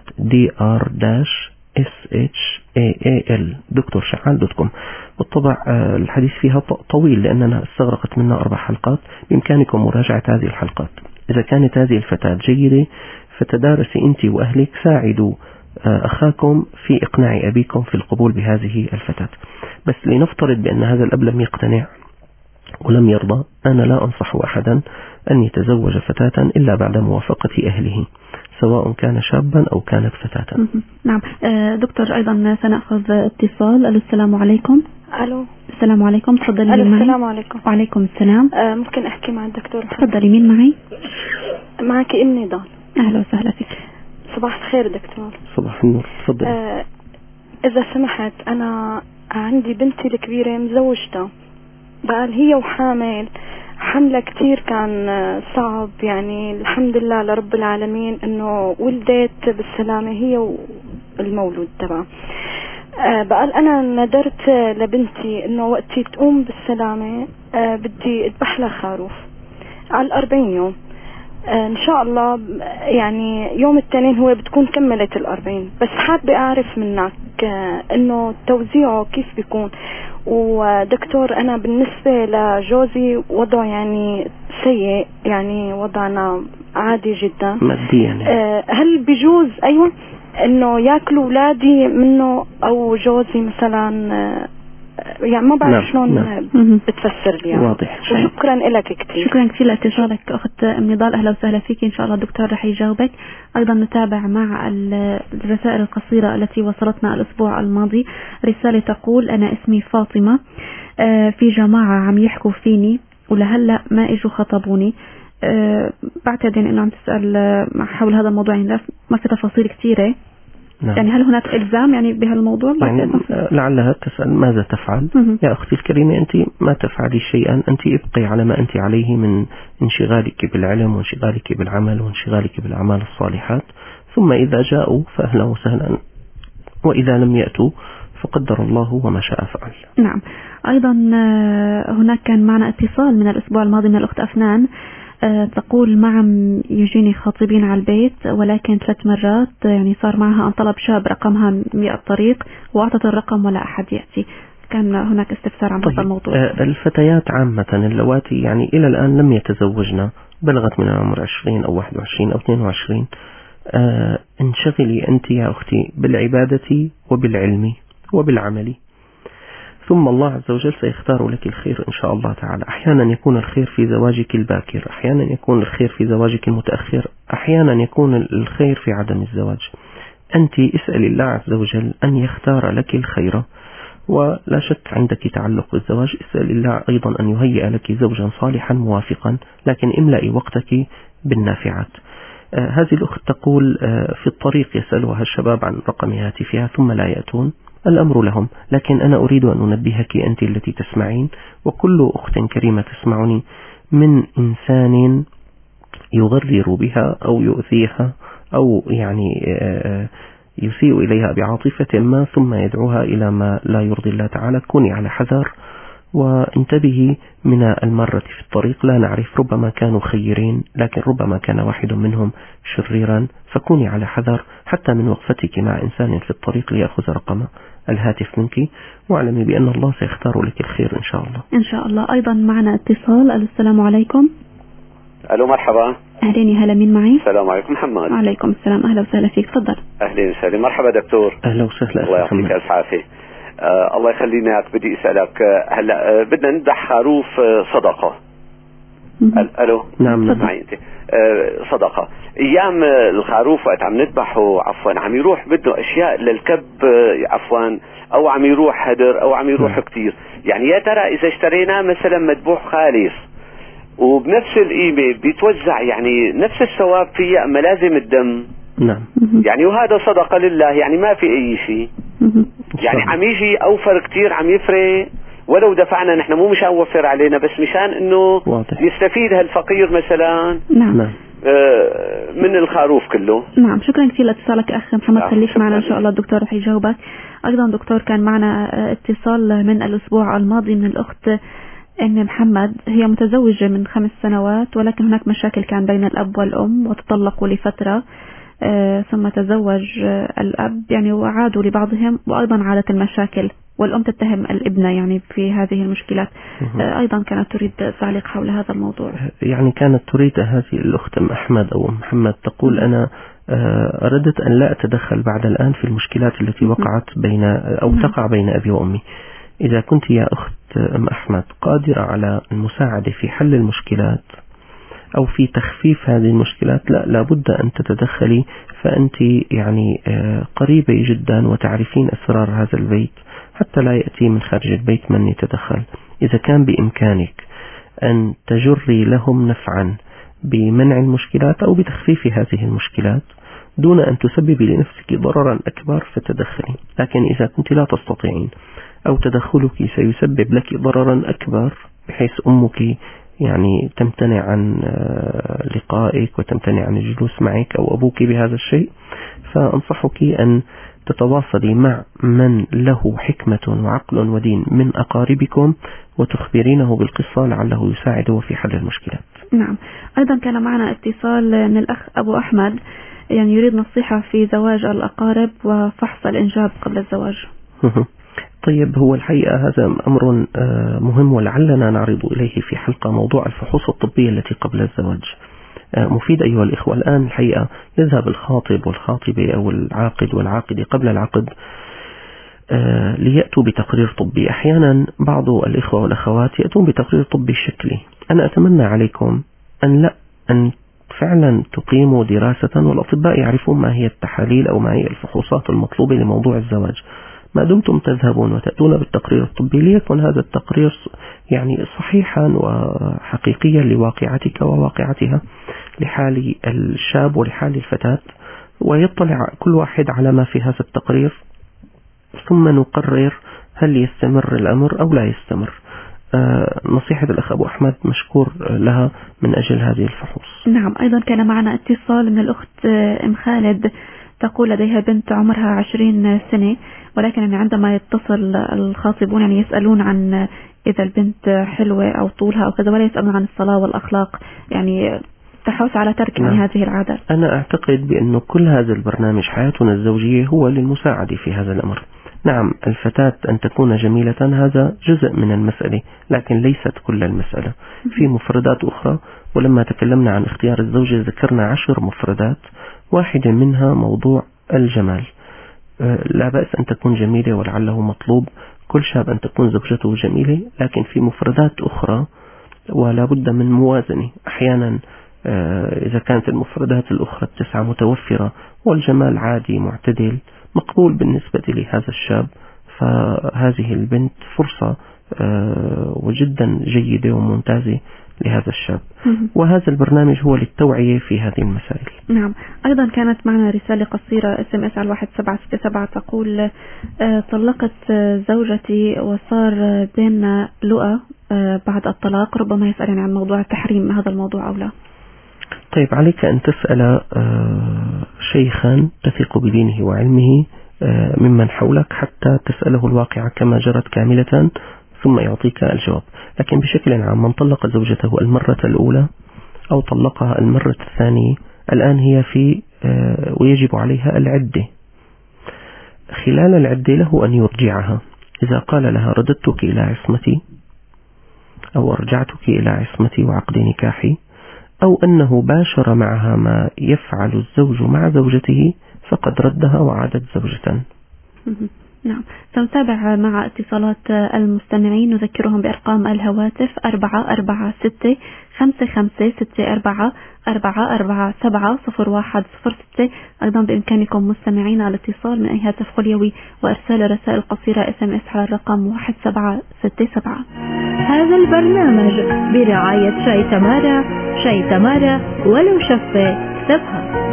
dr-shaal drsha'al.com. بالطبع الحديث فيها طويل لأننا استغرقت منا 4 حلقات، بإمكانكم مراجعة هذه الحلقات. إذا كانت هذه الفتاة جيدة فتدارسي أنت وأهلك، ساعدوا أخاكم في إقناع أبيكم في القبول بهذه الفتاة. بس لنفترض بأن هذا الأب لم يقتنع ولم يرضى، أنا لا أنصح أحدا أن يتزوج فتاة إلا بعد موافقة أهله، سواء كان شابا أو كانت فتاة. نعم. دكتور أيضا سنأخذ اتصال. السلام عليكم. ألو. السلام عليكم، تفضلي. معي. السلام عليكم. وعليكم السلام. ممكن أحكي مع الدكتور؟ تفضلي. مين معي؟ معك أم نضال. أهلا وسهلا فيك. صباح الخير دكتور. صباح النور، تفضلي. إذا سمحت، أنا عندي بنتي الكبيرة مزوجتها، بقال هي وحامل، حملة كتير كان صعب، يعني الحمد لله لرب العالمين انه ولدت بالسلامة هي والمولود تبعها. بقال أنا ندرت لبنتي إنه وقتي تقوم بالسلامة بدي أذبح لها خروف على 40 يوم. إن شاء الله يعني يوم الاثنين هو بتكون كملت 40. بس حابة أعرف منك إنه توزيعه كيف بيكون. ودكتور أنا بالنسبة لجوزي وضعه يعني سيء، يعني وضعنا عادي جدا ماديا. هل بيجوز أيوة إنه يأكلوا أولادي منه أو جوزي مثلا؟ يعني ما بعرف شلون بتفسر لي يعني. واضح. شكرا لك كثير. شكرا كثير لاتصالك أخت أم نضال، أهلا وسهلا فيك. إن شاء الله الدكتور رح يجاوبك. أيضا نتابع مع الرسائل القصيرة التي وصلتنا الأسبوع الماضي. رسالة تقول أنا اسمي فاطمة، في جماعة عم يحكوا فيني ولهلأ ما إجوا خطبوني. بعتقد أنه عم تسأل حول هذا الموضوع، يعني ما في تفاصيل كثيرة. نعم. يعني هل هناك إلزام يعني بهالموضوع؟ يعني لعلها تسأل ماذا تفعل؟ يا أختي الكريمة أنت ما تفعلي شيئا، أنت ابقي على ما أنت عليه من انشغالك بالعلم وانشغالك بالعمل وانشغالك بالأعمال الصالحات، ثم إذا جاءوا فأهلا وسهلا، وإذا لم يأتوا فقدر الله وما شاء فعل. نعم. أيضا هناك كان معنا اتصال من الأسبوع الماضي من الأخت أفنان، تقول معم يجيني خاطبين على البيت ولكن 3 مرات يعني صار معها أن طلب شاب رقمها من الطريق وأعطت الرقم ولا أحد يأتي. كان هناك استفسار عن هذا الموضوع. الفتيات عامة اللواتي يعني إلى الآن لم يتزوجن، بلغت من العمر 20 أو 21 أو 22، انشغلي أنت يا أختي بالعبادة وبالعلم وبالعمل، ثم الله عز وجل سيختار لك الخير إن شاء الله تعالى. أحيانا يكون الخير في زواجك الباكر، أحيانا يكون الخير في زواجك المتأخر، أحيانا يكون الخير في عدم الزواج. أنت اسأل الله عز وجل أن يختار لك الخير، ولا شك عندك تعلق بالزواج اسأل الله أيضا أن يهيئ لك زوجا صالحا موافقا، لكن املئي وقتك بالنافعات. هذه الأخت تقول في الطريق يسألها الشباب عن رقم هاتفها ثم لا يأتون، الأمر لهم، لكن أنا أريد أن أنبهك أنت التي تسمعين وكل أخت كريمة تسمعني من إنسان يغرر بها أو يؤذيها أو يعني يسيء إليها بعاطفة ما ثم يدعوها إلى ما لا يرضي الله تعالى. كوني على حذر وانتبهي من المرة في الطريق، لا نعرف، ربما كانوا خيرين لكن ربما كان واحد منهم شريرا، فكوني على حذر حتى من وقفتك مع إنسان في الطريق ليأخذ رقم الهاتف منك، واعلمي بأن الله سيختار لك الخير إن شاء الله. إن شاء الله. أيضا معنا اتصال. السلام عليكم. ألو مرحبا. أهلين، هلا مين معي؟ السلام عليكم محمد. وعليكم السلام، أهلا وسهلا فيك، تفضل. أهلين وسهلا. مرحبا دكتور. أهلا وسهلا. الله يعطيك ألف عافية. الله يخليني بدي أسألك هلا بدنا نذبح خروف صدقة. ألو. نعم معي أنت. صدقة. أيام الخروف وقت عم نذبحه عفوا عم يروح بده أشياء للكب عفوا، أو عم يروح هدر أو عم يروح كتير، يعني يا ترى إذا اشتريناه مثلا مذبوح خالص وبنفس القيمة بيتوزع يعني نفس الثواب فيه أما لازم الدم؟ نعم. يعني وهذا صدقة لله، يعني ما في أي شيء، يعني عم يجي أوفر كتير، عم يفرق ولو دفعنا نحن، مو مشان وفر علينا بس مشان إنه يستفيد هالفقير مثلا. نعم. من الخروف كله. نعم. شكرا كثير لاتصالك أخ محمد، خليك معنا إن شاء الله الدكتور رح يجاوبك. أيضا دكتور كان معنا اتصال من الأسبوع الماضي من الأخت أم محمد، هي متزوجة من 5 سنوات ولكن هناك مشاكل كان بين الأب والأم وتطلقوا لفترة، ثم تزوج الأب يعني وعادوا لبعضهم، وأيضا عادت المشاكل والأم تتهم الابنة يعني في هذه المشكلات. أيضا كانت تريد تعليق حول هذا الموضوع. يعني كانت تريد هذه الأخت أم أحمد أو أم محمد تقول أنا أردت أن لا أتدخل بعد الآن في المشكلات التي وقعت بين أو تقع بين أبي وأمي. إذا كنت يا أخت أم أحمد قادرة على المساعدة في حل المشكلات أو في تخفيف هذه المشكلات، لابد أن تتدخلي، فأنت يعني قريبة جدا وتعرفين أسرار هذا البيت حتى لا يأتي من خارج البيت من يتدخل. إذا كان بإمكانك أن تجري لهم نفعا بمنع المشكلات أو بتخفيف هذه المشكلات دون أن تسببي لنفسك ضررا أكبر فتدخلي، لكن إذا كنت لا تستطيعين أو تدخلك سيسبب لك ضررا أكبر بحيث أمك يعني تمتنع عن لقائك وتمتنع عن الجلوس معك أو أبوك بهذا الشيء، فأنصحك أن تتواصلي مع من له حكمة وعقل ودين من أقاربكم وتخبرينه بالقصة لعله يساعده في حل المشكلات. نعم. أيضا كان معنا اتصال من الأخ أبو أحمد، يعني يريد نصيحة في زواج الأقارب وفحص الإنجاب قبل الزواج. طيب، هو الحقيقة هذا أمر مهم ولعلنا نعرض إليه في حلقة، موضوع الفحوص الطبية التي قبل الزواج. مفيد أيها الإخوة. الآن الحقيقة يذهب الخاطب والخاطبة أو العاقد والعاقدة قبل العقد ليأتوا بتقرير طبي. أحيانا بعض الإخوة والأخوات يأتون بتقرير طبي شكلي. أنا أتمنى عليكم أن فعلا تقيموا دراسة والأطباء يعرفون ما هي التحاليل أو ما هي الفحوصات المطلوبة لموضوع الزواج. ما دمتم تذهبون وتأتون بالتقرير الطبي ليكن هذا التقرير يعني صحيحا وحقيقيا لواقعتك وواقعتها، لحال الشاب ولحال الفتاة، ويطلع كل واحد على ما في هذا التقرير، ثم نقرر هل يستمر الأمر أو لا يستمر. نصيحة الأخ أبو أحمد مشكور لها من أجل هذه الفحوص. نعم. أيضا كان معنا اتصال من الأخت أم خالد، تقول لديها بنت عمرها 20 سنة، ولكن عندما يتصل الخاطبون يعني يسألون عن إذا البنت حلوة أو طولها أو كذا، ولا يسألون عن الصلاة والأخلاق، يعني تحوس على ترك نعم. هذه العادات. أنا أعتقد بأنه كل هذا البرنامج حياتنا الزوجية هو للمساعدة في هذا الأمر. نعم، الفتاة أن تكون جميلة هذا جزء من المسألة، لكن ليست كل المسألة. في مفردات أخرى، ولما تكلمنا عن اختيار الزوجة ذكرنا 10 مفردات، واحدة منها موضوع الجمال. لا بأس أن تكون جميلة ولعله مطلوب كل شاب أن تكون زوجته جميلة، لكن في مفردات أخرى ولا بد من موازنة. أحيانا إذا كانت المفردات الأخرى 9 متوفرة والجمال عادي معتدل مقبول بالنسبة لهذا الشاب، فهذه البنت فرصة وجدا جيدة وممتازة لهذا الشاب. وهذا البرنامج هو للتوعية في هذه المسائل. نعم. أيضا كانت معنا رسالة قصيرة SMS على 1767 تقول طلقت زوجتي وصار بيننا لؤى بعد الطلاق، ربما يسألني عن موضوع التحريم، هذا الموضوع أو لا؟ طيب، عليك أن تسأل شيخا تثق بدينه وعلمه ممن حولك حتى تسأله الواقع كما جرت كاملة ثم يعطيك الجواب. لكن بشكل عام من طلق زوجته المرة الأولى أو طلقها المرة الثانية الآن هي في ويجب عليها العدة. خلال العدة له أن يرجعها. إذا قال لها رددتك إلى عصمتي أو أرجعتك إلى عصمتي وعقد نكاحي، أو أنه باشر معها ما يفعل الزوج مع زوجته، فقد ردها وعادت زوجة. نعم. سنتابع مع اتصالات المستمعين، نذكرهم بأرقام الهواتف 446-55-64-44-70106. أيضا بإمكانكم مستمعين الاتصال من أي هاتف خليوي وإرسال رسائل قصيرة SMS على الرقم 1767. هذا البرنامج برعاية شاي تمارا، شاي تمارا ولو شفة اكتبها.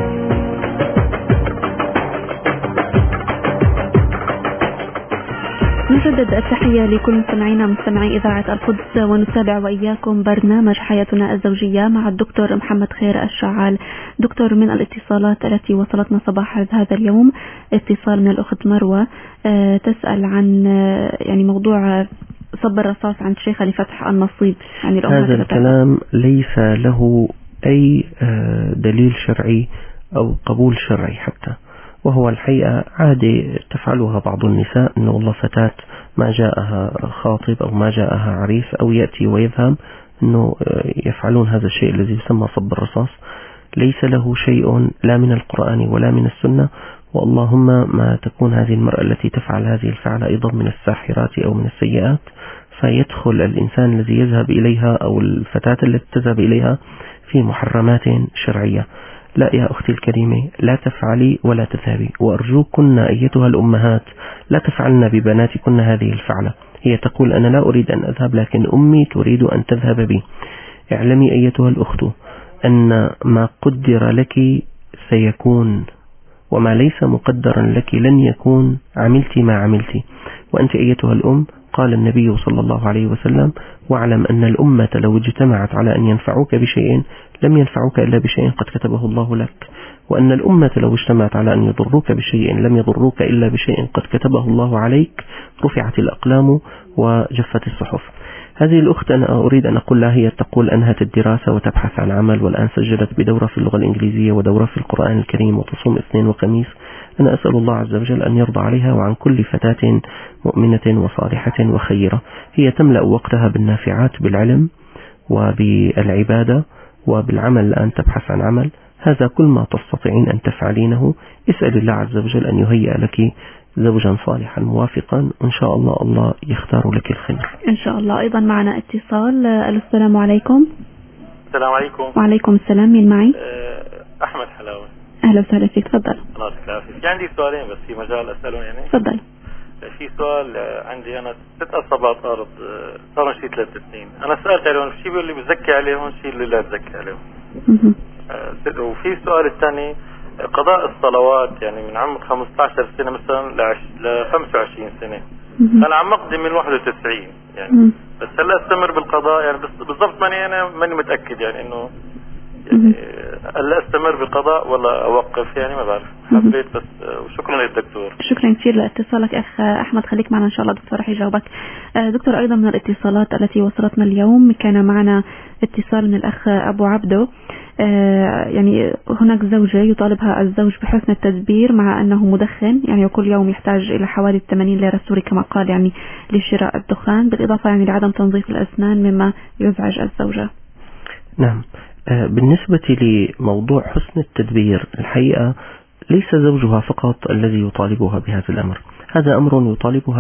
نجدد التحية لكل مستمعينا مستمعي إذاعة القدس، ونتابع وإياكم برنامج حياتنا الزوجية مع الدكتور محمد خير الشعال. دكتور، من الاتصالات التي وصلتنا صباح هذا اليوم اتصال من الأخت مروة تسأل عن يعني موضوع صب الرصاص عند شيخة لفتح النصيب. يعني هذا الكلام ليس له أي دليل شرعي أو قبول شرعي حتى، وهو الحقيقة عادة تفعلها بعض النساء، أنه والله فتاة ما جاءها خاطب أو ما جاءها عريس أو يأتي ويذهب، أنه يفعلون هذا الشيء الذي يسمى صب الرصاص. ليس له شيء لا من القرآن ولا من السنة، واللهم ما تكون هذه المرأة التي تفعل هذه الفعل أيضا من الساحرات أو من السيئات، فيدخل الإنسان الذي يذهب إليها أو الفتاة التي تذهب إليها في محرمات شرعية. لا يا أختي الكريمة، لا تفعلي ولا تذهبي، وأرجوكن أيتها الأمهات لا تفعلن ببناتكن هذه الفعلة. هي تقول أنا لا أريد أن أذهب لكن أمي تريد أن تذهب بي. اعلمي أيتها الأخت أن ما قدر لك سيكون، وما ليس مقدرا لك لن يكون. عملت ما عملت، وأنت أيتها الأم قال النبي صلى الله عليه وسلم: واعلم أن الأمة لو اجتمعت على أن ينفعوك بشيء لم ينفعوك إلا بشيء قد كتبه الله لك، وأن الأمة لو اجتمعت على أن يضروك بشيء لم يضروك إلا بشيء قد كتبه الله عليك، رفعت الأقلام وجفت الصحف. هذه الأخت أنا أريد أن أقول لها، هي تقول أنهت الدراسة وتبحث عن عمل، والآن سجلت بدورة في اللغة الإنجليزية ودورة في القرآن الكريم، وتصوم اثنين وخميس. أنا أسأل الله عز وجل أن يرضى عليها وعن كل فتاة مؤمنة وصالحة وخيرة. هي تملأ وقتها بالنافعات، بالعلم وبالعبادة وبالعمل. الآن تبحث عن عمل. هذا كل ما تستطيعين أن تفعلينه. اسأل الله عز وجل أن يهيئ لك زوجا صالحا موافقا، وإن شاء الله الله يختار لك الخير إن شاء الله. أيضا معنا اتصال. السلام عليكم. السلام عليكم. وعليكم السلام. مين معي؟ أحمد حلاوة. أهلا وسهلا فيك. تفضل. الله يسلمك. عندي سؤالين بس في مجال أسألهم يعني. تفضل. في سؤال عندي أنا 6 أصابات أرض صار شيء 3 سنين. أنا سألت عليهم، شيء بيقول لي بزكي عليهم، شيء اللي لا تزكي عليهم. وفي السؤال الثاني قضاء الصلوات، يعني من عمر 15 سنة مثلا ل 25 سنة. أنا عم أقضي من 91 يعني، بس هلا استمر بالقضاء يعني بالضبط ماني متأكد يعني إنه هلا استمر بالقضاء ولا أوقف يعني ما بعرف. حبيت بس. وشكرا للدكتور. شكرا كثير لاتصالك أخ أحمد. خليك معنا إن شاء الله دكتور رح يجاوبك. دكتور، أيضا من الاتصالات التي وصلتنا اليوم كان معنا اتصال من الأخ أبو عبدو. يعني هناك زوجة يطالبها الزوج بحسن التدبير مع أنه مدخن، يعني كل يوم يحتاج إلى حوالي 80 ليرة سوري كما قال يعني لشراء الدخان، بالإضافة يعني لعدم تنظيف الأسنان مما يزعج الزوجة. نعم. بالنسبة لموضوع حسن التدبير، الحقيقة ليس زوجها فقط الذي يطالبها بهذا الأمر. هذا أمر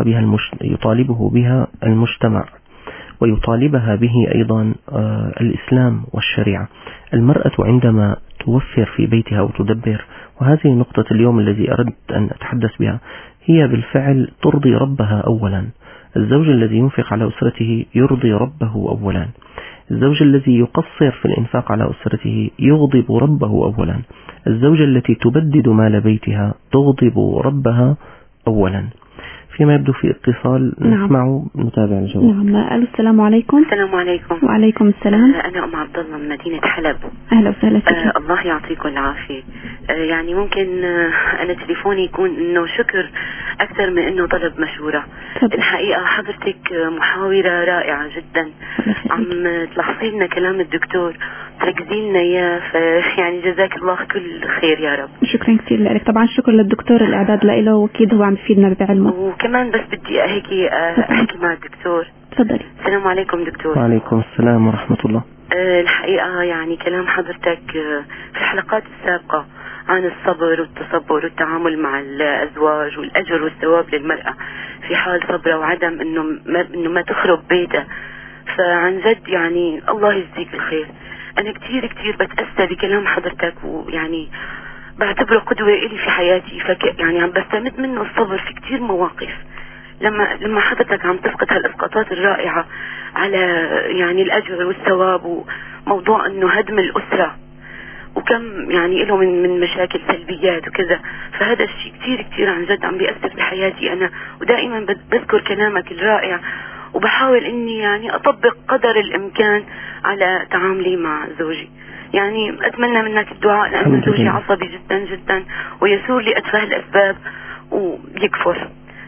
يطالبه بها المجتمع، ويطالبها به أيضا الإسلام والشريعة. المرأة عندما توفر في بيتها وتدبر، وهذه نقطة اليوم الذي أردت أن أتحدث بها، هي بالفعل ترضي ربها أولا. الزوج الذي ينفق على أسرته يرضي ربه أولا. الزوج الذي يقصر في الإنفاق على أسرته يغضب ربه أولا. الزوجة التي تبدد مال بيتها تغضب ربها أولا. فيما يبدو في اتصال نسمعه. نتابع الجواب. نعم. السلام عليكم. السلام عليكم. وعليكم السلام. أنا أم عبد الله من مدينة حلب. أهلا وسهلا فيك. الله يعطيكم العافية. يعني ممكن أنا تليفوني يكون إنه شكر أكثر من إنه طلب مشورة. الحقيقة حضرتك محاورة رائعة جدا، عم تلاحظي لنا كلام الدكتور تركزي لنا إياه، يعني جزاك الله كل خير يا رب. شكرا كثير لك. طبعا شكرا للدكتور، الإعداد له وأكيد هو عم يفيدنا بعلمه. وكمان بس بدي هيك أحكي مع الدكتور. تفضلي. السلام عليكم دكتور. وعليكم السلام ورحمة الله. الحقيقة يعني كلام حضرتك في الحلقات السابقة عن الصبر والتصبر والتعامل مع الأزواج والأجر والثواب للمرأة في حال صبرها وعدم إنه ما تخرب بيتها، فعن جد يعني الله يجزيك الخير. أنا كتير كتير بتأثر بكلام حضرتك، ويعني بعتبره قدوة إلي في حياتي، يعني عم بستمد منه الصبر في كتير مواقف. لما حضرتك عم تسقط هالإسقاطات الرائعة على يعني الأجر والثواب، وموضوع إنه هدم الأسرة وكم يعني له من مشاكل سلبيات وكذا، فهذا الشيء كتير كتير عن جد عم بيأثر بحياتي أنا، ودائما بذكر كلامك الرائع وبحاول إني يعني أطبق قدر الإمكان على تعاملي مع زوجي. يعني أتمنى منك الدعاء، لأن زوجي عصبي جدا جدا ويسور لي أتفه الأسباب ويكفر،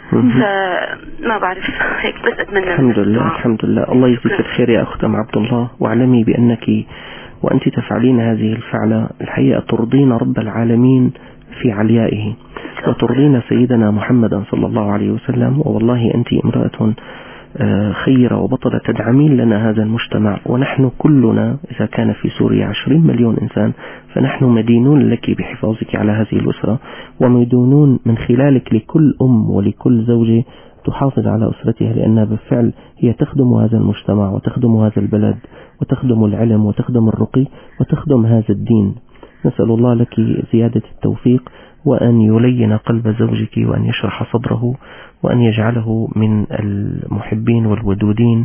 فما بعرف هيك بس أتمنى. الحمد لله. الحمد لله. الله يجزيك الخير يا أخت أم عبد الله، واعلمي بأنك وأنت تفعلين هذه الفعلة الحقيقة ترضين رب العالمين في عليائه، وترضين سيدنا محمدا صلى الله عليه وسلم. والله أنت امرأة خيرة وبطلة، تدعمين لنا هذا المجتمع، ونحن كلنا إذا كان في سوريا 20 مليون إنسان فنحن مدينون لك بحفاظك على هذه الأسرة، ومدينون من خلالك لكل أم ولكل زوجة تحافظ على أسرتها، لأنها بالفعل هي تخدم هذا المجتمع وتخدم هذا البلد وتخدم العلم وتخدم الرقي وتخدم هذا الدين. نسأل الله لك زيادة التوفيق، وأن يلين قلب زوجك، وأن يشرح صدره، وأن يجعله من المحبين والودودين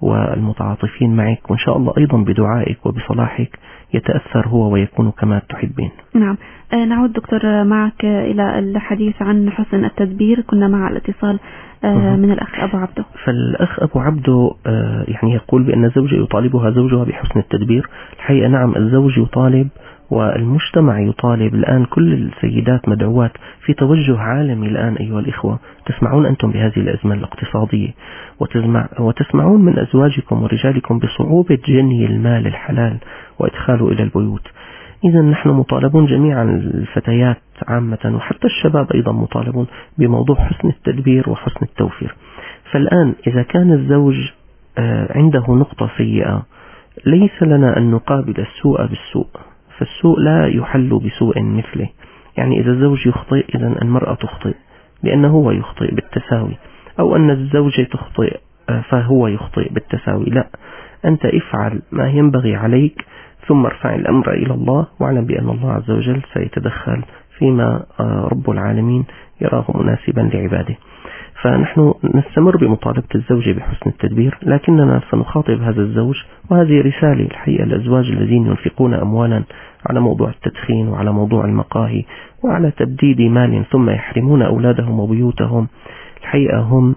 والمتعاطفين معك، وإن شاء الله أيضا بدعائك وبصلاحك يتأثر هو ويكون كما تحبين. نعم. نعود دكتور معك إلى الحديث عن حسن التدبير. كنا مع الاتصال من الأخ أبو عبده. فالأخ أبو عبده يعني يقول بأن زوجة يطالبها زوجها بحسن التدبير. الحقيقة نعم، الزوج يطالب والمجتمع يطالب. الآن كل السيدات مدعوات في توجه عالمي الآن أيها الإخوة. تسمعون أنتم بهذه الأزمة الاقتصادية وتسمعون من أزواجكم ورجالكم بصعوبة جني المال الحلال وإدخاله إلى البيوت. إذا نحن مطالبون جميعا، الفتيات عامة وحتى الشباب أيضا مطالبون بموضوع حسن التدبير وحسن التوفير. فالآن إذا كان الزوج عنده نقطة سيئة ليس لنا أن نقابل السوء بالسوء، فالسوء لا يحل بسوء مثله. يعني إذا الزوج يخطئ إذا المرأة تخطئ لأنه هو يخطئ بالتساوي، أو أن الزوجة تخطئ فهو يخطئ بالتساوي. لا، أنت افعل ما ينبغي عليك ثم ارفع الأمر إلى الله، واعلم بأن الله عز وجل سيتدخل فيما رب العالمين يراه مناسبا لعباده. فنحن نستمر بمطالبة الزوجة بحسن التدبير، لكننا سنخاطب هذا الزوج، وهذه رسالة الحقيقة الأزواج الذين ينفقون أموالا على موضوع التدخين وعلى موضوع المقاهي وعلى تبديد مال ثم يحرمون أولادهم وبيوتهم. الحقيقة هم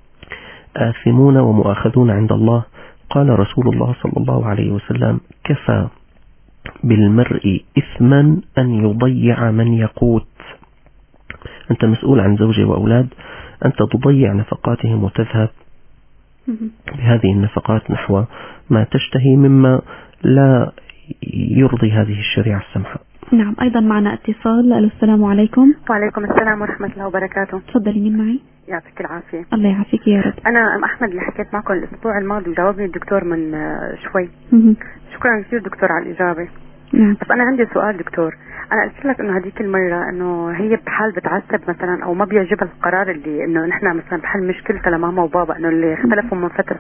آثمون ومؤاخذون عند الله. قال رسول الله صلى الله عليه وسلم: كفى بالمرء إثما أن يضيع من يقوت. أنت مسؤول عن زوجة وأولاد، أنت تضيع نفقاتهم وتذهب بهذه النفقات نحو ما تشتهي مما لا يرضي هذه الشريعة السمحة. نعم. أيضا معنا اتصال. السلام عليكم. وعليكم السلام ورحمة الله وبركاته. تفضلي، مين معي؟ يعطيك العافية. الله يعافيك يا رب. أنا أم أحمد اللي حكيت معكم الأسبوع الماضي وجاوبني الدكتور من شوي. شكرا كثير دكتور على الإجابة. نعم. بس أنا عندي سؤال دكتور. أنا قلت لك إنه هذيك المرة إنه هي بحال بتعذب مثلا أو ما بيعجبها القرار اللي إنه نحن مثلا بحل مشكلة لماما وبابا إنه اللي اختلفوا من فترة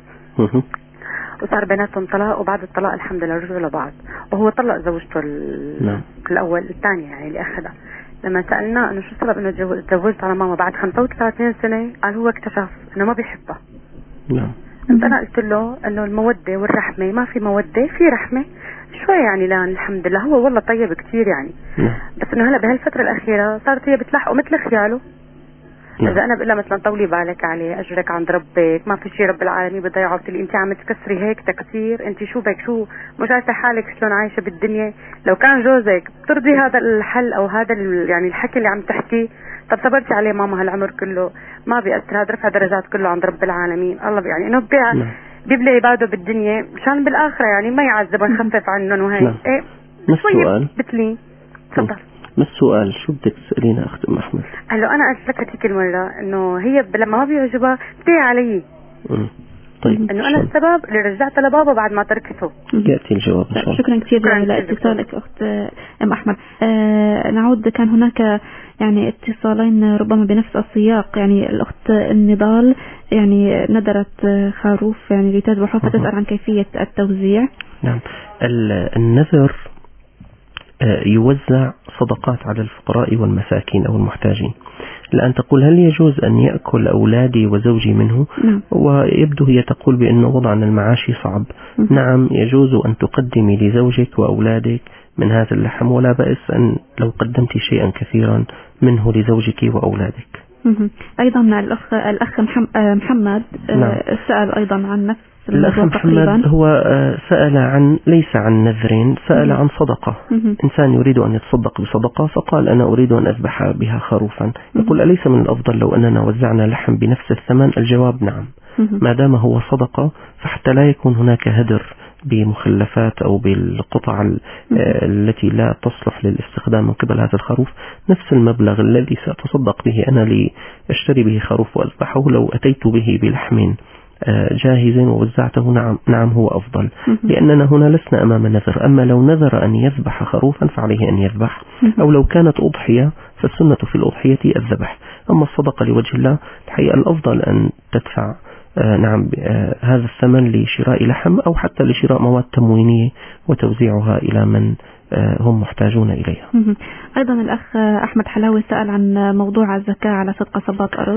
وصار بيناتهم طلاق، وبعد الطلاق الحمد لله رجعوا لبعض، وهو طلق زوجته الأول الثانية يعني اللي أخذها. لما سألناه إنه شو السبب إنه تزوجت على ماما بعد 35 سنة، قال هو اكتشف إنه ما بيحبها. نعم. أنا قلت له إنه المودة والرحمة، ما في مودة في رحمة شوي يعني. لا الحمد لله هو والله طيب كتير يعني. بس إنه هلا بهالفترة الأخيرة صارت هي بتلحقه مثل خياله. إذا أنا بقول لها مثلا طولي بالك عليه، أجرك عند ربك، ما في شيء رب العالمين بضيعه. قلت لي أنت عم تكسري هيك تكسير، أنت شو بك شو مش عارفة حالك شلون عايشة بالدنيا. لو كان جوزك بترضي هذا الحل أو هذا يعني الحكي اللي عم تحكي، طب صبرتي عليه ماما هالعمر كله، ما بيأثر. هذا رفع درجات كله عند رب العالمين. الله يعني إنه بيبلي عباده بالدنيا مشان بالآخرة يعني ما يعذب ونخفف عنهم وهي. إيه السؤال بتلي تفضل. ما السؤال؟ شو بدك تسألينا أخت أم أحمد؟ قال له أنا قلت لك هذيك المرة إنه هي لما ما بيعجبها بتيجي علي. طيب. إنه أنا السبب اللي رجعت لبابا بعد ما تركته. يأتي الجواب إن شاء الله. شكرا كثير لاتصالك أخت أم أحمد. نعود. كان هناك يعني اتصالين ربما بنفس السياق. يعني الأخت النضال يعني ندرت خروف يعني لتذبحه، فتسأل عن كيفية التوزيع. نعم. النذر يوزع صدقات على الفقراء والمساكين أو المحتاجين. الآن تقول هل يجوز أن يأكل أولادي وزوجي منه؟ ويبدو هي تقول بأنه وضع المعاشي صعب. نعم يجوز أن تقدمي لزوجك وأولادك من هذا اللحم، ولا بأس أن لو قدمت شيئا كثيرا منه لزوجك وأولادك. أيضا الأخ محمد سأل أيضا عن نفس الأخ محمد. هو سأل عن ليس عن نذر، سأل عن صدقة. إنسان يريد أن يتصدق بصدقة فقال أنا أريد أن أذبح بها خروفا. يقول أليس من الأفضل لو أننا وزعنا لحم بنفس الثمن؟ الجواب نعم، ما دام هو صدقة فحتى لا يكون هناك هدر بمخلفات أو بالقطع التي لا تصلح للاستخدام من قبل هذا الخروف. نفس المبلغ الذي سأتصدق به أنا لأشتري به خروف وأذبحه لو أتيت به بلحم جاهز ووزعته نعم هو أفضل، لأننا هنا لسنا أمام نذر. أما لو نذر أن يذبح خروفا فعليه أن يذبح، أو لو كانت أضحية فالسنة في الأضحية الذبح. أما الصدقة لوجه الله الحقيقة الأفضل أن تدفع هذا الثمن لشراء لحم أو حتى لشراء مواد تموينية وتوزيعها إلى من هم محتاجون إليها. أيضا الأخ أحمد حلاوي سأل عن موضوع الزكاة على صدقة صباط أرض.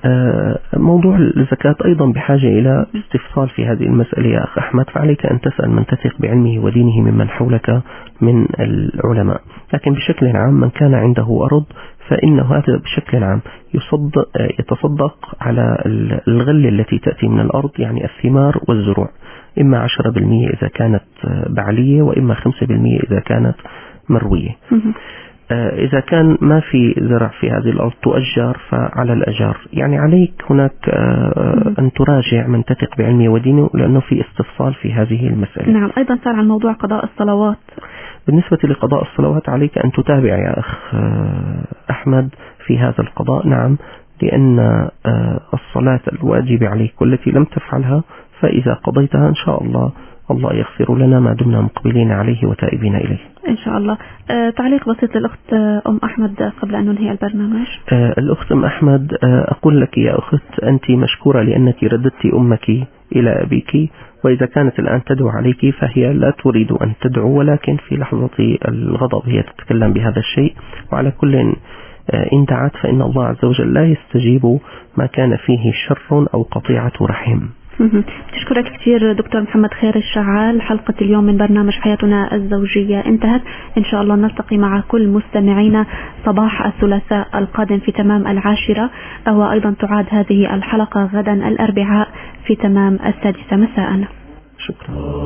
موضوع الزكاة أيضا بحاجة إلى استفصال في هذه المسألة يا أخ أحمد، فعليك أن تسأل من تثق بعلمه ودينه ممن حولك من العلماء. لكن بشكل عام من كان عنده أرض فإنه هذا بشكل عام يتصدق على الغلة التي تأتي من الأرض، يعني الثمار والزروع، إما 10% إذا كانت بعلية، وإما 5% إذا كانت مروية. إذا كان ما في زرع في هذه الأرض تؤجر فعلى الأجار. يعني عليك هناك أن تراجع من تثق بعلمه ودينه، لأنه في استفصال في هذه المسألة. نعم. أيضا سأل عن موضوع قضاء الصلوات. بالنسبة لقضاء الصلوات عليك أن تتابع يا أخ أحمد في هذا القضاء. نعم، لأن الصلاة الواجب عليك والتي لم تفعلها فإذا قضيتها إن شاء الله الله يغفر لنا ما دمنا مقبلين عليه وتائبين إليه إن شاء الله. تعليق بسيط للأخت أم أحمد قبل أن ننهي البرنامج. الأخت أم أحمد، أقول لك يا أخت أنت مشكورة لأنك رددت أمك إلى أبيك، وإذا كانت الآن تدعو عليك فهي لا تريد أن تدعو، ولكن في لحظة الغضب هي تتكلم بهذا الشيء. وعلى كل إن دعت فإن الله عز وجل لا يستجيب ما كان فيه شر أو قطيعة رحم. تشكرك كثير دكتور محمد خير الشعال. حلقة اليوم من برنامج حياتنا الزوجية انتهت. إن شاء الله نلتقي مع كل مستمعينا صباح الثلاثاء القادم في تمام 10، وأيضا تعاد هذه الحلقة غدا الأربعاء في تمام 6 مساء. شكرا.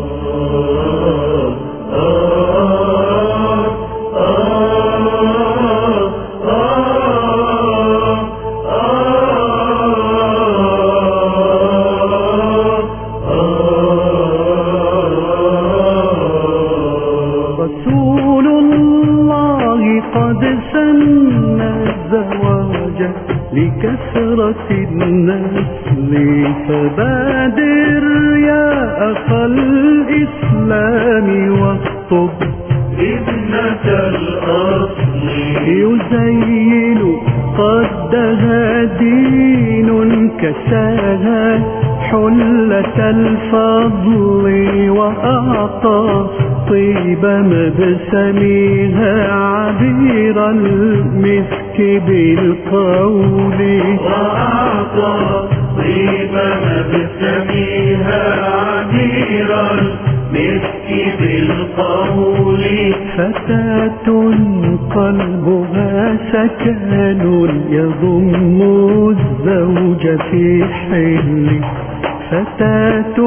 لكثرة النسل فبادر يا أخ الإسلام واخطب ابنة الأصل يزين قدها دين كساها حلة الفضل وأعطى طيب مبسمها عبير المسك بالقول وأعطى طيب مبسمها عبير المسك بالقول فتاة قلبها سكن يضم الزوج في حل فتاة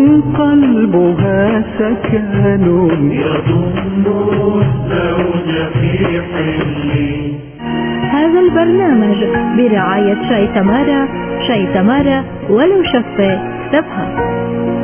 قلبها سكن يضم الزوج في حل. هذا البرنامج برعاية شاي تمارا. شاي تمارا ولو شفة سبها.